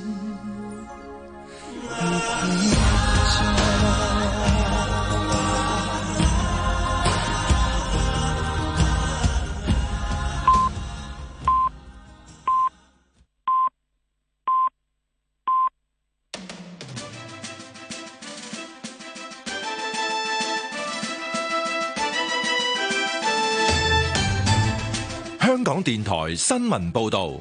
不配香港電台新聞報導，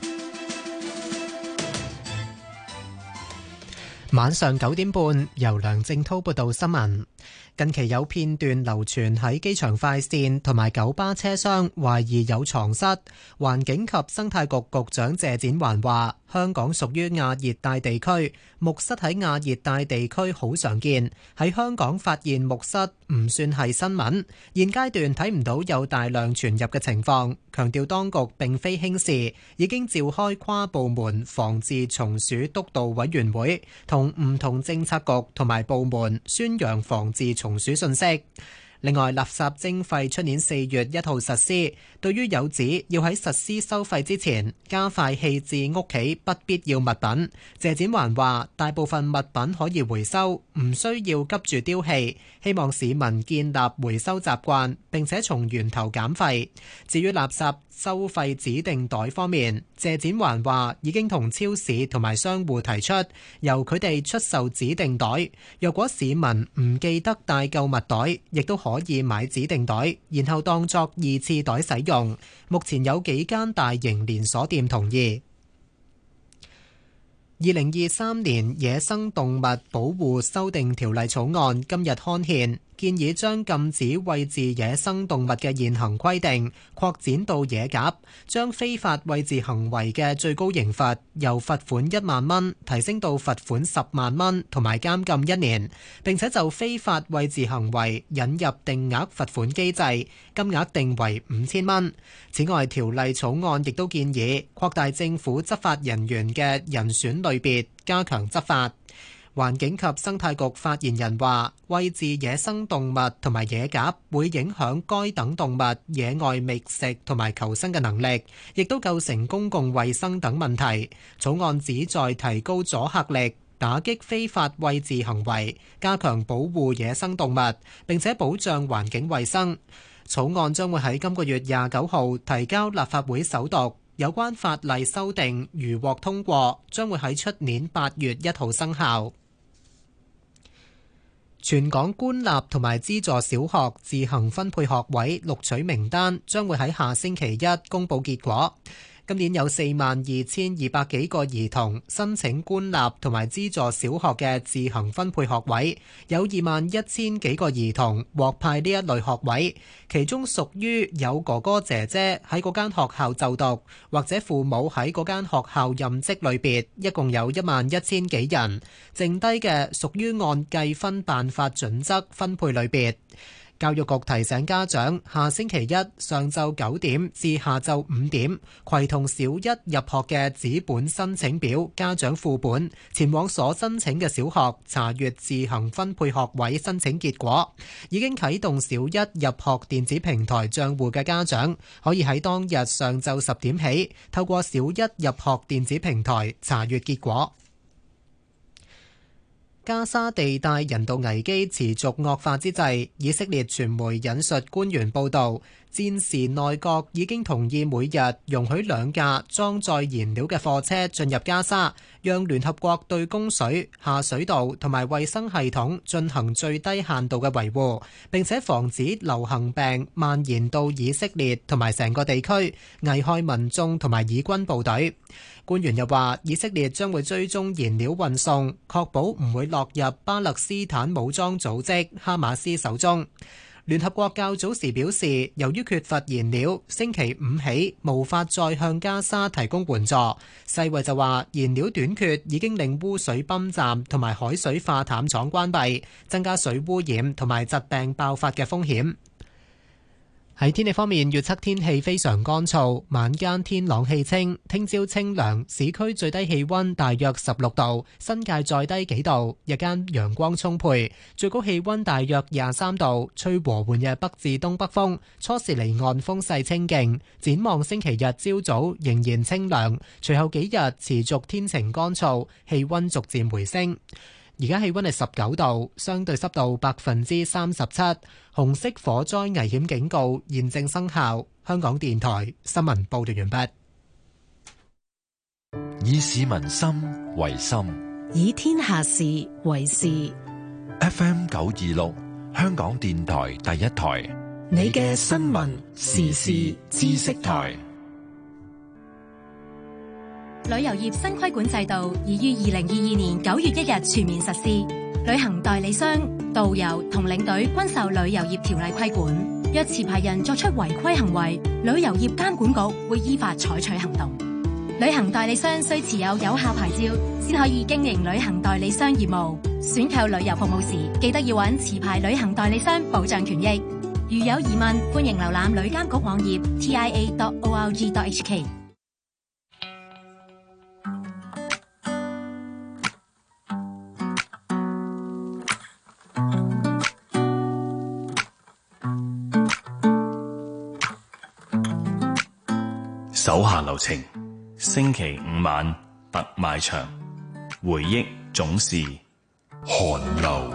晚上九點半，由梁正滔報道新聞。近期有片段流傳喺機場快線同埋九巴車廂，懷疑有床蝨。環境及生態局局長謝展環話：香港屬於亞熱帶地區，木蝨喺亞熱帶地區好常見。喺香港發現木蝨唔算係新聞，現階段睇唔到有大量傳入嘅情況。強調當局並非輕視，已經召開跨部門防治蟲鼠督導委員會，同唔同政策局同埋部門宣揚防治蟲鼠信息。另外，垃圾徵費出年四月一號實施，對於有指要喺實施收費之前加快棄置屋企不必要物品，謝展環話：大部分物品可以回收，唔需要急住丟棄，希望市民建立回收習慣，並且從源頭減廢。至於垃圾收費指定袋方面，謝展環話已經同超市同埋商戶提出，由佢哋出售指定袋。若果市民唔記得帶購物袋，亦都可以買指定袋，然後當作二次袋使用。目前有幾間大型連鎖店同意。二零二三年野生動物保護修訂條例草案今日刊憲，建議將禁止餵飼野生動物嘅現行規定擴展到野鴿，將非法餵飼行為嘅最高刑罰由罰款一萬蚊提升到罰款十萬蚊同埋監禁一年，並且就非法餵飼行為引入定額罰款機制，金額定為五千蚊。此外，條例草案亦都建議擴大政府執法人員嘅人選類別，加強執法。環境及生態局發言人話：餵飼野生動物同埋野鴿會影響該等動物野外覓食同埋求生嘅能力，亦都構成公共衛生等問題。草案旨在提高阻嚇力，打擊非法餵飼行為，加強保護野生動物，並且保障環境衛生。草案將會喺今個月廿九號提交立法會首讀。有關法例修訂如獲通過，將會喺出年八月一號生效。全港官立同埋資助小學自行分配學位錄取名單將會喺下星期一公佈結果。今年有四萬二千二百幾個兒童申請官立同埋資助小學嘅自行分配學位，有二萬一千幾個兒童獲派呢一類學位，其中屬於有哥哥姐姐喺嗰間學校就讀，或者父母喺嗰間學校任職類別，一共有一萬一千幾人，剩低嘅屬於按計分辦法準則分配類別。教育局提醒家長，下星期一上晝九點至下晝五點，攜同小一入學嘅紙本申請表、家長副本，前往所申請嘅小學查閱自行分配學位申請結果。已經啟動小一入學電子平台賬戶嘅家長，可以喺當日上晝十點起，透過小一入學電子平台查閱結果。加沙地帶人道危機持續惡化之際，以色列傳媒引述官員報導，戰時內閣已經同意每日容許兩架裝載燃料嘅貨車進入加沙，讓聯合國對供水、下水道同埋衛生系統進行最低限度嘅維護，並且防止流行病蔓延到以色列同埋成個地區，危害民眾同埋以軍部隊。官員又話，以色列將會追蹤燃料運送，確保唔會落入巴勒斯坦武裝組織哈馬斯手中。聯合國較早時表示，由於缺乏燃料，星期五起無法再向加沙提供援助。世衛就話，燃料短缺已經令污水泵站同埋海水化淡廠關閉，增加水污染同埋疾病爆發嘅風險。 喺天氣方面，預測天氣非常乾燥，晚間天朗氣清，聽朝清涼，市區最低氣溫大約十六度，新界再低幾度，日間陽光充沛，最高氣溫大約廿三度，吹和緩嘅北至東北風，初時離岸風勢清勁。展望星期日朝早仍然清涼，隨後幾日持續天晴乾燥，氣溫逐漸回升。而家氣溫係十九度，相對濕度百分之三十七，紅色火災危險警告現正生效。香港電台新聞報道完畢。 以市民心為心， 以天下事為事。 F M 九二六，香港電台第一台， 你嘅新聞時事知識台。 旅遊業新規管制度已於二零二二年九月一日全面實施，旅行代理商、導遊同領隊均受旅遊業條例規管。若持牌人作出違規行為，旅遊業監管局會依法採取行動。旅行代理商須持有有效牌照，先可以經營旅行代理商業務。選購旅遊服務時，記得要揾持牌旅行代理商保障權益。如有疑問，歡迎瀏覽旅監局網頁 t i a dot org dot h k。 手下留情，星期五晚特賣場，回憶總是寒流。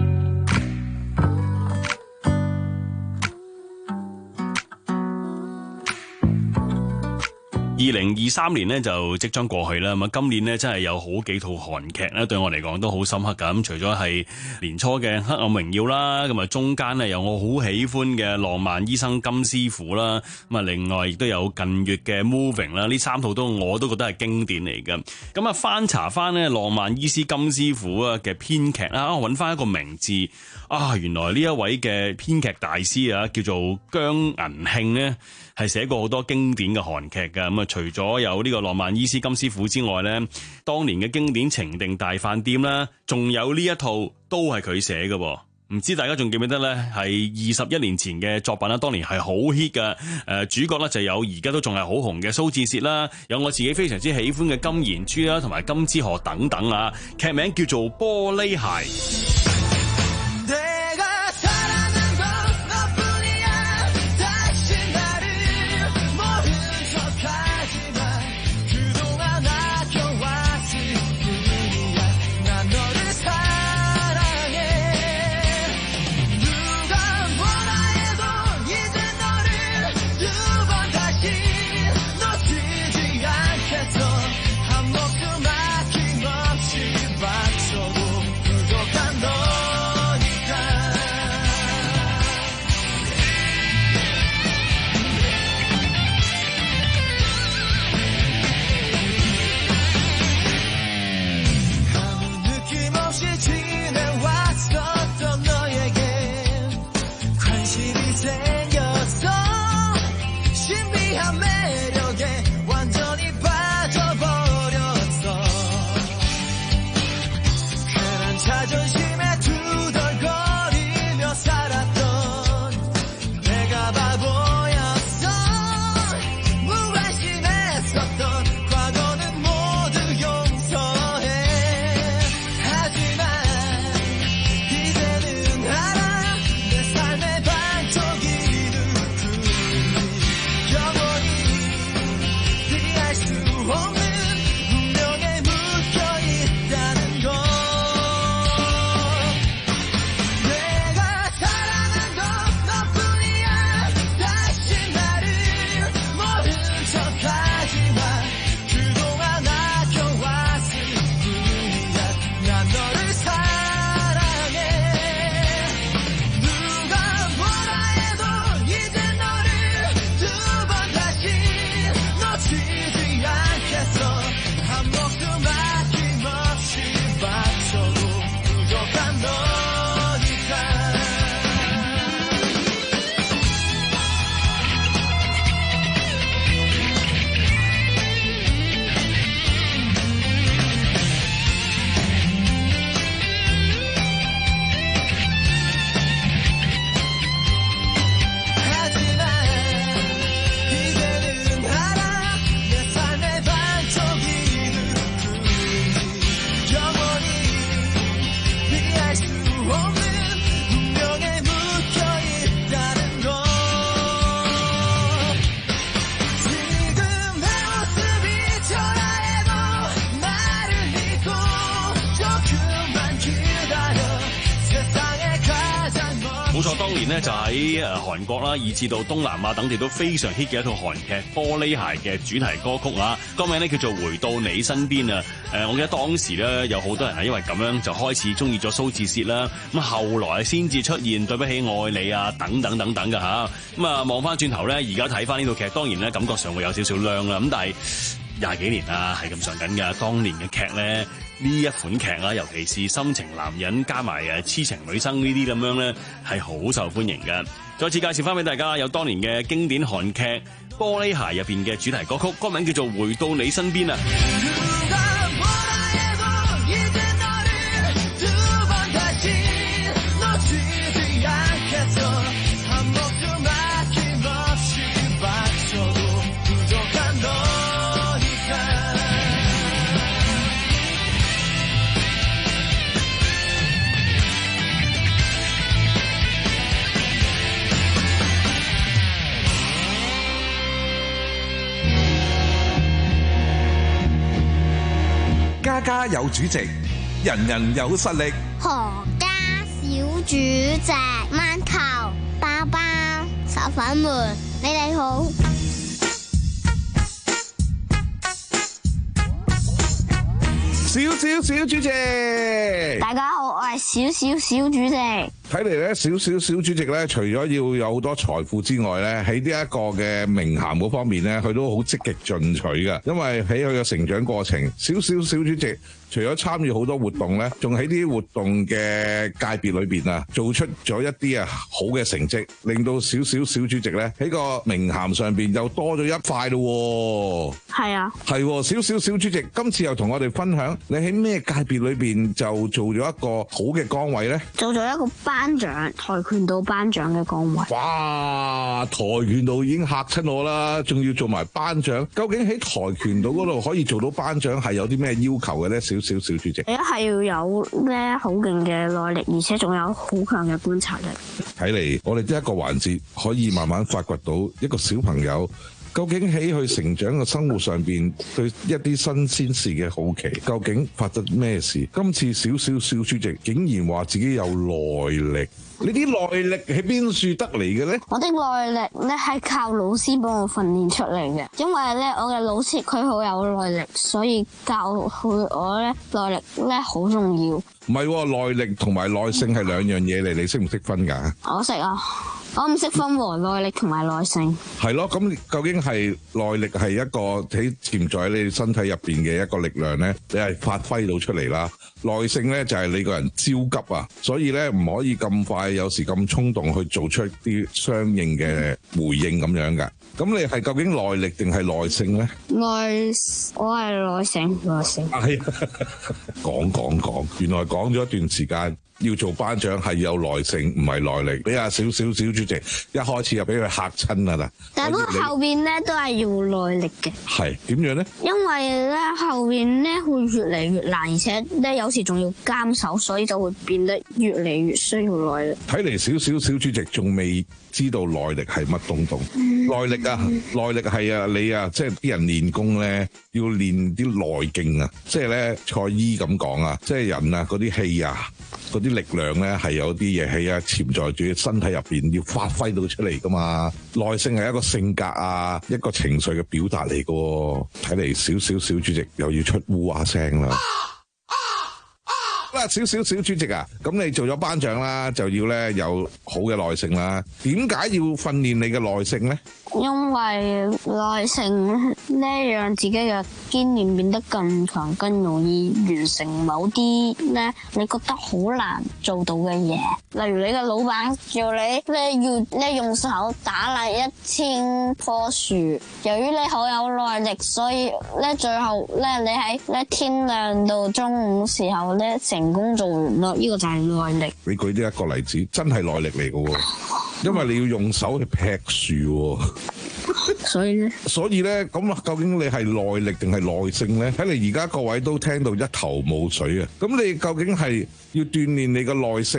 二零二三年呢就即將過去啦，咁啊今年呢真係有好幾套韓劇咧，對我嚟講都好深刻㗎。咁除咗係年初嘅《黑暗榮耀》啦，咁啊中間呢有我好喜歡嘅《浪漫醫生金師傅》啦，咁啊另外亦都有近月嘅《Moving》啦，呢三套都我都覺得係經典嚟㗎。咁啊翻查翻呢《浪漫醫師金師傅》啊嘅編劇啦，我揾翻一個名字啊，原來呢一位嘅編劇大師啊叫做姜銀慶呢，係寫過好多經典嘅韓劇㗎。咁啊除咗有呢個浪漫醫師金師傅之外呢，當年嘅經典情定大飯店啦，仲有呢一套都係佢寫嘅噃。唔知大家仲記唔記得呢？係二十一年前嘅作品啦，當年係好 hit 嘅。誒，主角呢就有而家都仲係好紅嘅蘇志燮啦，有我自己非常之喜歡嘅金賢珠啦，同埋金之河等等啊。劇名叫做《玻璃鞋》。 冇錯，當年呢就喺誒韓國啦，以至到東南亞等地都非常 hit 嘅一套韓劇《玻璃鞋》嘅主題歌曲啊，歌名呢叫做《回到你身邊》啊。誒，我記得當時咧有好多人係因為咁樣就開始中意咗蘇志燮啦，咁後來先至出現對不起愛你啊等等等等嘅嚇。咁啊望翻轉頭咧，而家睇翻呢套劇，當然咧感覺上會有少少靚啦。咁但係廿幾年啦，係咁上緊㗎。當年嘅劇咧，呢一款劇啦，尤其是深情男人加埋誒痴情女生呢啲咁樣咧，係好受歡迎嘅。再次介紹翻俾大家，有當年嘅經典韓劇《玻璃鞋》入邊嘅主題歌曲，歌名叫做《回到你身邊》啊。 家家有主席，人人有實力。 何家小主席，饅頭、包包、炒粉們，你哋好。 小小小主席， 大家好，我係小小小主席。 睇嚟咧，小小小主席咧，除咗要有好多財富之外咧，喺呢一個嘅名銜嗰方面咧，佢都好積極進取㗎。因為喺佢嘅成長過程，小小小主席除咗參與好多活動咧，仲喺啲活動嘅界別裏邊啊，做出咗一啲啊好嘅成績，令到小小小主席咧喺個名銜上邊又多咗一塊咯。 係啊， 係小小小主席，今次又同我哋分享，你喺咩界別裏邊就做咗一個好嘅崗位咧？ 做咗一個班長，跆拳道班長嘅崗位。 哇！跆拳道已經嚇親我啦，仲要做埋班長。究竟喺跆拳道嗰度可以做到班長係有啲咩要求嘅咧？小小小主席， 一係要有咧好勁嘅耐力，而且仲有好強嘅觀察力。 睇嚟我哋呢一個環節可以慢慢發掘到一個小朋友究竟喺佢成長嘅生活上邊對一啲新鮮事嘅好奇，究竟發生咩事？今次小小小主席竟然話自己有耐力，你啲耐力喺邊處得嚟嘅咧？ 我的耐力咧係靠老師幫我訓練出嚟嘅，因為咧我嘅老師佢好有耐力，所以教佢我咧耐力咧好重要。 唔係，耐力同埋耐性係兩樣嘢嚟，你識唔識分㗎？ 我識啊。我唔識分和耐力同埋耐性。係咯，咁究竟係耐力係一個喺潛在你身體入邊嘅一個力量咧，你係發揮到出嚟啦。耐性咧就係你個人焦急啊，所以咧唔可以咁快，有時咁衝動去做出一啲相應嘅回應咁樣㗎。咁你係究竟耐力定係耐性咧？ 耐，我係耐性，耐性。 係講講講，原來講咗一段時間。要做班長係有耐性，唔係耐力。俾阿小小小主席一開始就俾佢嚇親啦啦。 但係不過後邊咧都係要耐力嘅。 係點樣咧？ 因為咧後邊咧會越嚟越難，而且咧有時仲要監守，所以就會變得越嚟越需要耐力。 睇嚟小小小主席仲未知道耐力係乜東東。嗯、耐力啊，耐力係啊，你啊，即係啲人練功咧要練啲內勁啊，即係咧蔡醫咁講啊，即係人啊嗰啲氣啊。嗰啲力量咧係有啲嘢喺啊潛在住身體入邊要發揮到出嚟噶嘛。耐性係一個性格啊，一個情緒嘅表達嚟噶。睇嚟小小小主席又要出烏鴉聲啦。嗱，小小小主席啊，咁你做咗班長啦，就要咧有好嘅耐性啦。點解要訓練你嘅耐性咧？ 因為耐性咧，讓自己嘅經驗變得更強，更容易完成某啲咧你覺得好難做到嘅嘢。例如你嘅老闆叫你咧要咧用手打爛一千棵樹，由於你好有耐力，所以咧最後咧你喺咧天亮到中午時候咧成功做完咯。呢個就係耐力。 你舉呢一個例子，真係耐力嚟嘅喎。因為你要用手去劈樹， 所以咧， 所以咧，咁啊，究竟你係耐力定係耐性咧？睇嚟而家各位都聽到一頭霧水啊！咁你究竟係要鍛鍊你嘅耐性，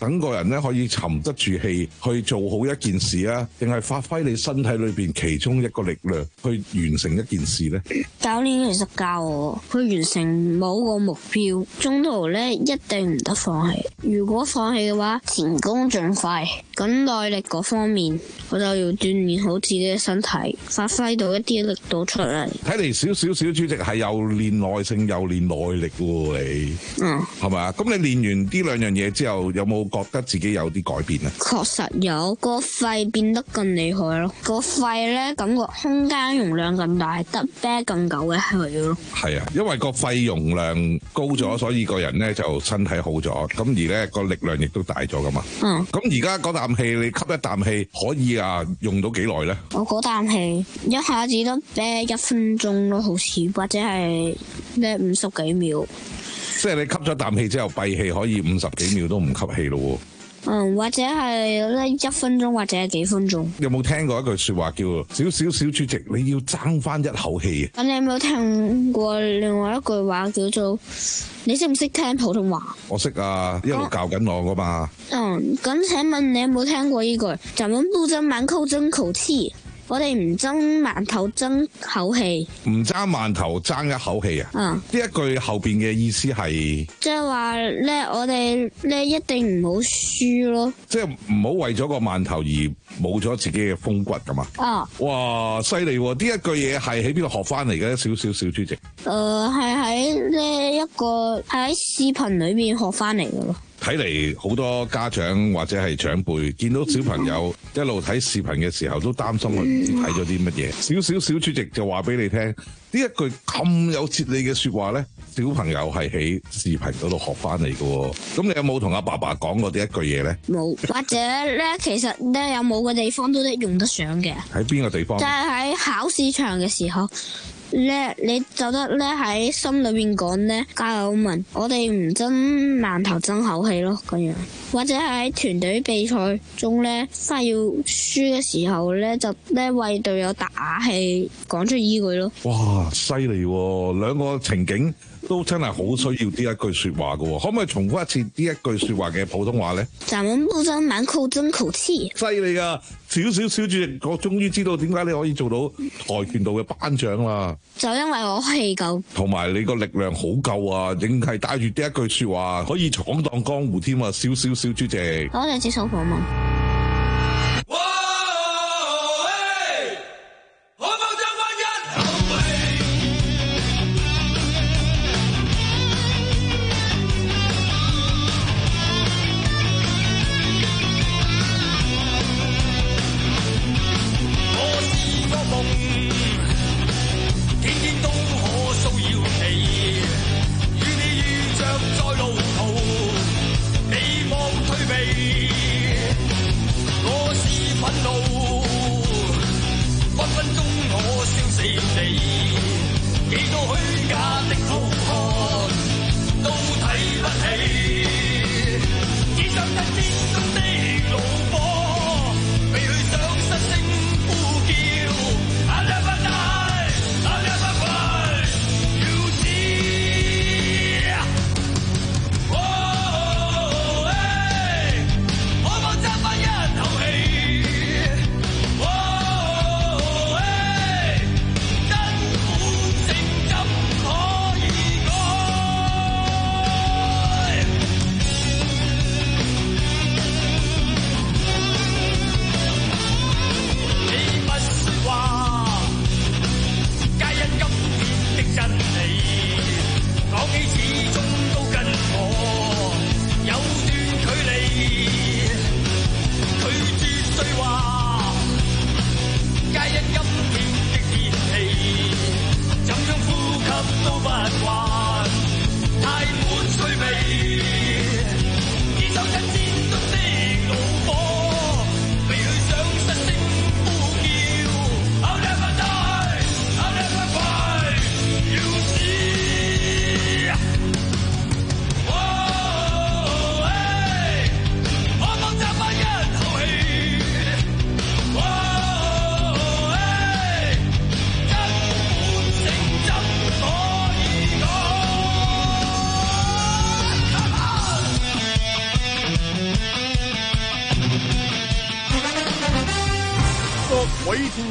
等個人咧可以沉得住氣去做好一件事啊，定係發揮你身體裏邊其中一個力量去完成一件事呢？ 教練其實教我去完成某個目標，中途咧一定唔得放棄。如果放棄嘅話，前功盡廢。咁耐力嗰方面，我就要鍛鍊好自己嘅身體，發揮到一啲力度出嚟。 睇嚟小小小主席係又練耐性又練耐力喎，你嗯係咪啊？咁你練完呢兩樣嘢之後，有冇覺得自己有啲改變啊？ 確實有，個肺變得更厲害咯。個肺咧感覺空間容量更大，得啤更久嘅氣咯。係啊，因為個肺容量高咗，所以個人咧就身體好咗，咁而咧個力量亦都大咗噶嘛。嗯。咁而家嗰啖氣，你吸一啖氣可以啊用到幾耐咧？ 我嗰啖氣一下子得啤一分鐘咯，好似或者係咧五十幾秒。 即係你吸咗啖氣之後閉氣，可以五十幾秒都唔吸氣咯喎。 嗯，或者係咧一分鐘或者係幾分鐘。 有冇聽過一句說話叫小小小主席，你要爭翻一口氣？ 咁你有冇聽過另外一句話叫做你識唔識聽普通話？ 我識啊，一路教緊我噶嘛。 嗯，咁請問你有冇聽過呢句？咱們不爭馒頭爭口氣。我哋唔爭饅頭爭口氣， 唔爭饅頭爭一口氣啊！嗯，呢一句後邊嘅意思係， 即係話咧，我哋咧一定唔好輸咯，即係唔好為咗個饅頭而冇咗自己嘅風骨噶嘛。啊！哇，犀利喎！呢一句嘢係喺邊度學翻嚟嘅？少少小主席。誒、 呃，係喺呢一個係喺視頻裏邊學翻嚟嘅咯。 睇嚟好多家長或者係長輩見到小朋友一路睇視頻嘅時候，都擔心佢唔知睇咗啲乜嘢。小小小主席就話俾你聽，呢一句咁有哲理嘅說話呢，小朋友係喺視頻嗰度學翻嚟嘅。咁你有冇同阿爸爸講過呢一句嘢呢？ 冇，或者呢，其實呢，有冇個地方都得用得上嘅。 喺邊個地方？ 就係喺考試場嘅時候。咧，你就得咧喺心裏邊講咧，加油文，我哋唔爭饅頭爭口氣咯，咁樣。或者喺團隊比賽中咧，快要輸嘅時候咧，就咧為隊友打氣，講出依句咯。 哇，犀利喎！兩個情景都真係好需要呢一句說話㗎喎，可唔可以重複一次呢一句說話嘅普通話咧？ 咱們不爭滿口爭口氣。犀利啊！少少小主席，我終於知道點解你可以做到跆拳道嘅班長啦。 就因為我氣夠， 同埋你個力量好夠啊！淨係帶住呢一句說話，可以闖蕩江湖添啊！少少小主席， 多謝接受訪問。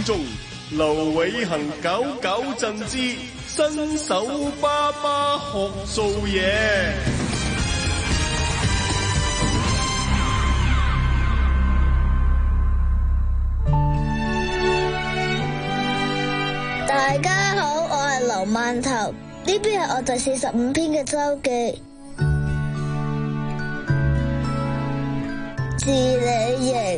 點鐘，劉偉恒搞搞震之新手爸爸學做嘢。 大家好，我係劉饅頭，呢邊係我第四十五篇嘅周記。自理型，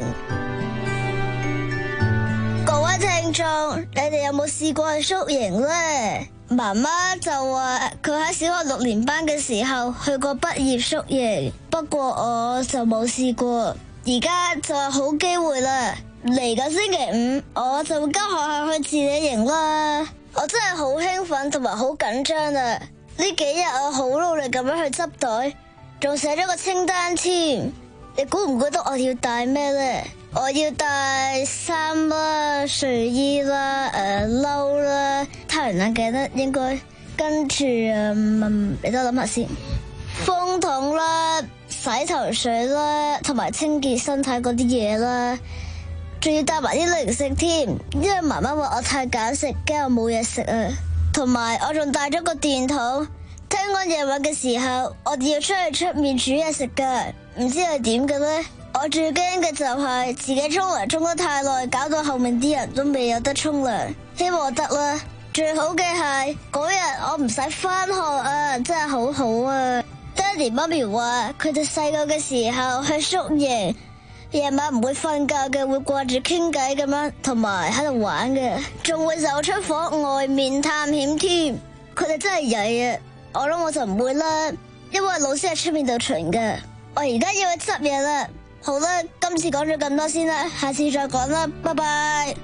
各位聽眾，你哋有冇試過去宿營呢？媽媽就話佢喺小學六年班嘅時候去過畢業宿營，不過我就冇試過。而家就係好機會啦，嚟緊星期五我就會跟學校去自理營啦。我真係好興奮同埋好緊張啊！呢幾日我好努力咁樣去執袋，仲寫咗個清單添。你估唔估到我要帶咩呢？我要帶衫啦、睡衣啦、誒褸啦、太陽眼鏡啦，應該跟住誒，你等我諗下先。風筒啦、洗頭水啦，同埋清潔身體嗰啲嘢啦，仲要帶埋啲零食添，因為媽媽話我太揀食，驚我冇嘢食啊。同埋我仲帶咗個電筒，聽講夜晚嘅時候，我哋要出去出面煮嘢食噶。唔知係點嘅呢？我最驚嘅就係自己沖涼沖得太耐，搞到後面啲人都未有得沖涼。希望得啦。最好嘅係嗰日我唔使返學啊，真係好好啊！爹哋媽咪話佢哋細個嘅時候去宿營，夜晚唔會瞓覺嘅，會掛住傾偈咁樣，同埋喺度玩嘅，仲會走出房外面探險添。佢哋真係曳啊！我諗我就唔會啦，因為老師喺出面度巡嘅。我而家要去執嘢啦，好啦，今次講咗咁多先啦，下次再講啦，拜拜。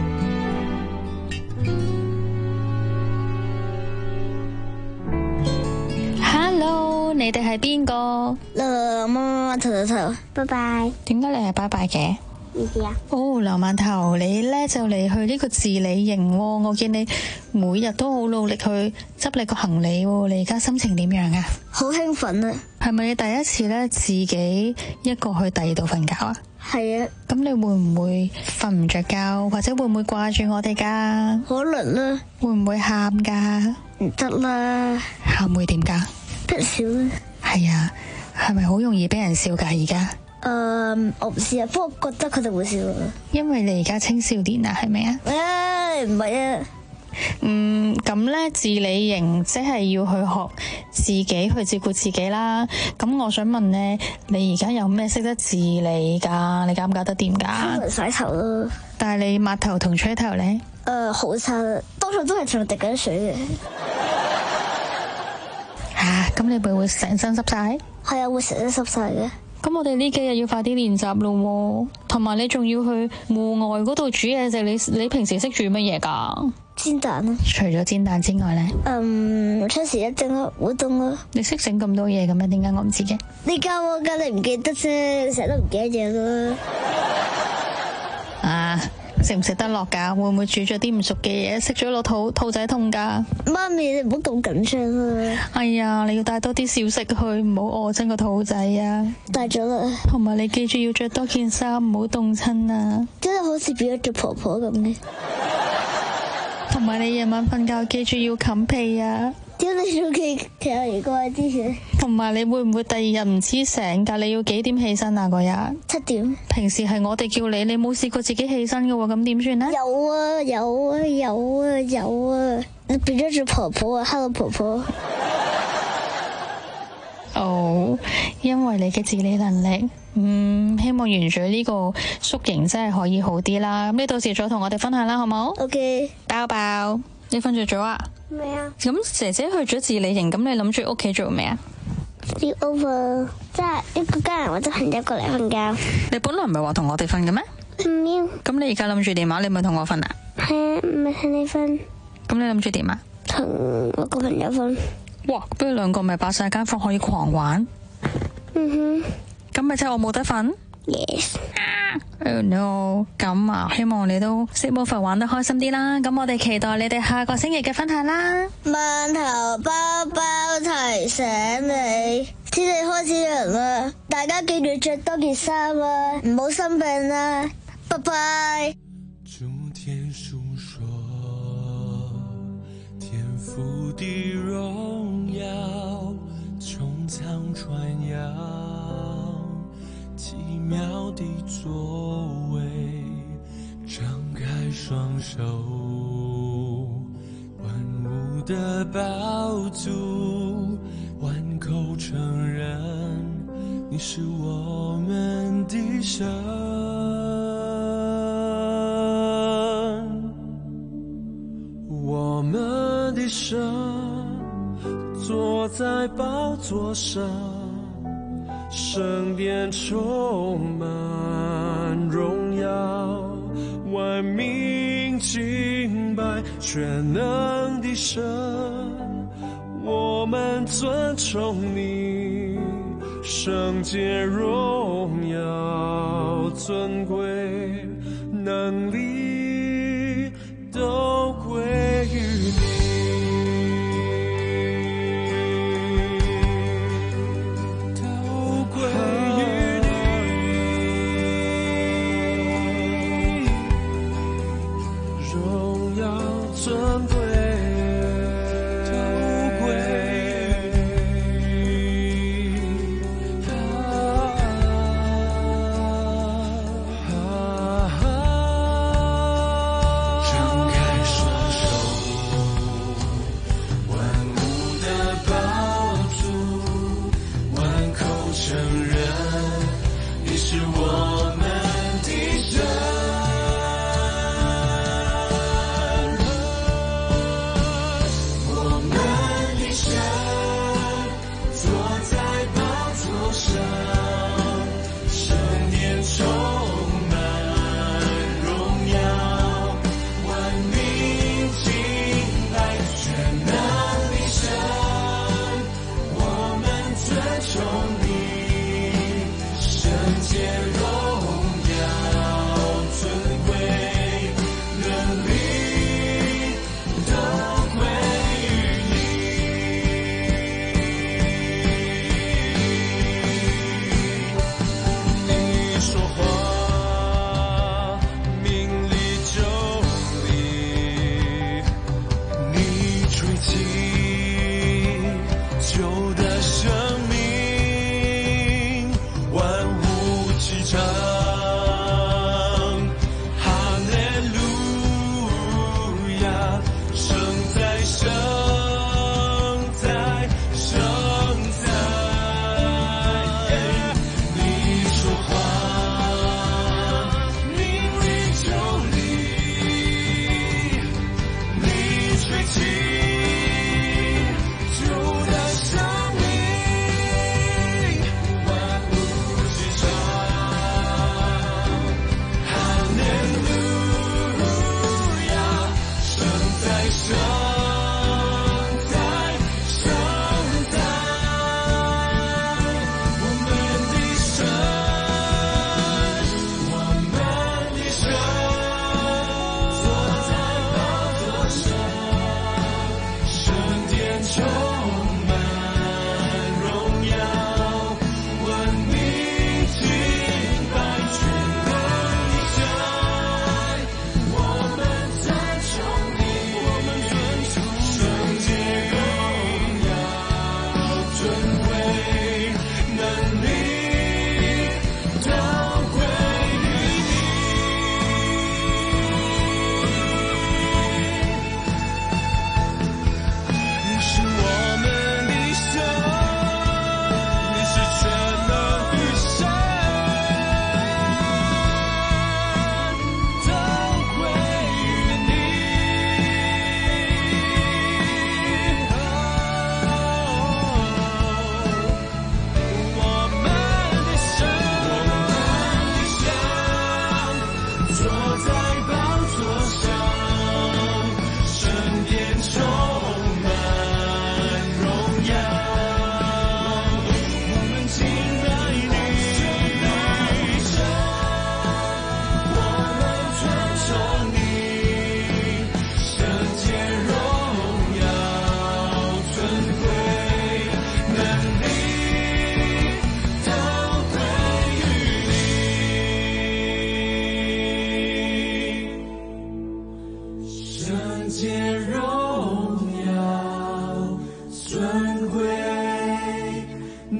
Hello，你哋係邊個？ 媽媽媽頭頭頭，拜拜。 點解你係拜拜嘅？ 唔知啊。 哦，劉饅頭，你咧就嚟去呢個自理營喎，我見你每日都好努力去執你個行李喎，你而家心情點樣啊？ 好興奮啊！ 係咪你第一次咧自己一個去第二度瞓覺啊？ 係啊。 咁你會唔會瞓唔着覺，或者會唔會掛住我哋噶？ 可能啦。 會唔會喊噶？ 唔得啦。 喊會點噶？ 不笑啦。係啊，係咪好容易俾人笑噶而家？ 誒、uh, 我唔知啊，不過覺得佢哋會笑啊。 因為你而家青少年啊，係咪啊？ 誒唔係啊。 嗯，咁咧自理營即係要去學自己去照顧自己啦。咁我想問咧，你而家有咩識得自理噶？你搞唔搞得掂噶？ 洗頭咯。 但係你抹頭同吹頭咧？ 誒、uh, 好差，多數都係仲滴緊水嘅。 啊，咁你會唔會成身濕晒？ 係啊，會成身濕晒嘅。 咁我哋呢幾日要快啲練習咯，同埋你仲要去戶外嗰度煮嘢食。你你平時識煮乜嘢噶？ 煎蛋啊！ 除咗煎蛋之外咧， 嗯，出時一整咯，烏冬咯。 你識整咁多嘢嘅咩？點解我唔知嘅？ 你教我噶，你唔記得啫，成日都唔記得嘢啦。 啊！食唔食得落噶？會唔會煮咗啲唔熟嘅嘢，食咗落肚肚仔痛噶？ 媽咪，你唔好咁緊張啦。 哎呀，你要帶多啲小食去，唔好餓親個肚仔啊！ 帶咗啦。 同埋你記住要着多件衫，唔好凍親啊！ 真係好似變咗做婆婆咁嘅。 同埋你夜晚瞓覺記住要冚被啊！ 點解你要記其他嘢怪啲嘅？ 同埋你會唔會第二日唔知醒噶？你要幾點起身啊？嗰日七點。平時係我哋叫你，你冇試過自己起身嘅喎，咁點算呢？ 有啊有啊有啊有啊！你變咗做婆婆啊 ，Hello 婆婆。 哦，因為你嘅自理能力，嗯，希望完咗呢個宿營真係可以好啲啦。咁你到時再同我哋分享啦，好冇 ？OK。 包包，你瞓着咗啊？ 咩啊？ 咁姐姐去咗自理營，咁你諗住屋企做咩啊？ Sleep over， 即係一個家人或者朋友過嚟瞓覺。 你本來唔係話同我哋瞓嘅咩？ 唔要。 咁你而家諗住點啊？你咪同我瞓啊？ 係啊，唔係同你瞓。 咁你諗住點啊？ 同我個朋友瞓。 哇！不如兩個咪霸晒間房可以狂玩。 嗯哼。 咁咪即係我冇得瞓 ？Yes。Oh no！ 咁啊，希望你都 sleep over 玩得開心啲啦。咁我哋期待你哋下個星期嘅分享啦。 饅頭包包提醒你，天氣開始涼啦，大家記住着多件衫啊，唔好生病啦。拜拜。 祝天福的荣耀穹苍传扬，奇妙的作为，张开双手，万物的宝珠，万口承认你是我们的神。我们的神坐在宝座上，圣殿充满荣耀，万民敬拜全能的神。我们尊崇你，圣洁荣耀尊贵，能力都归于你。是我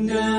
的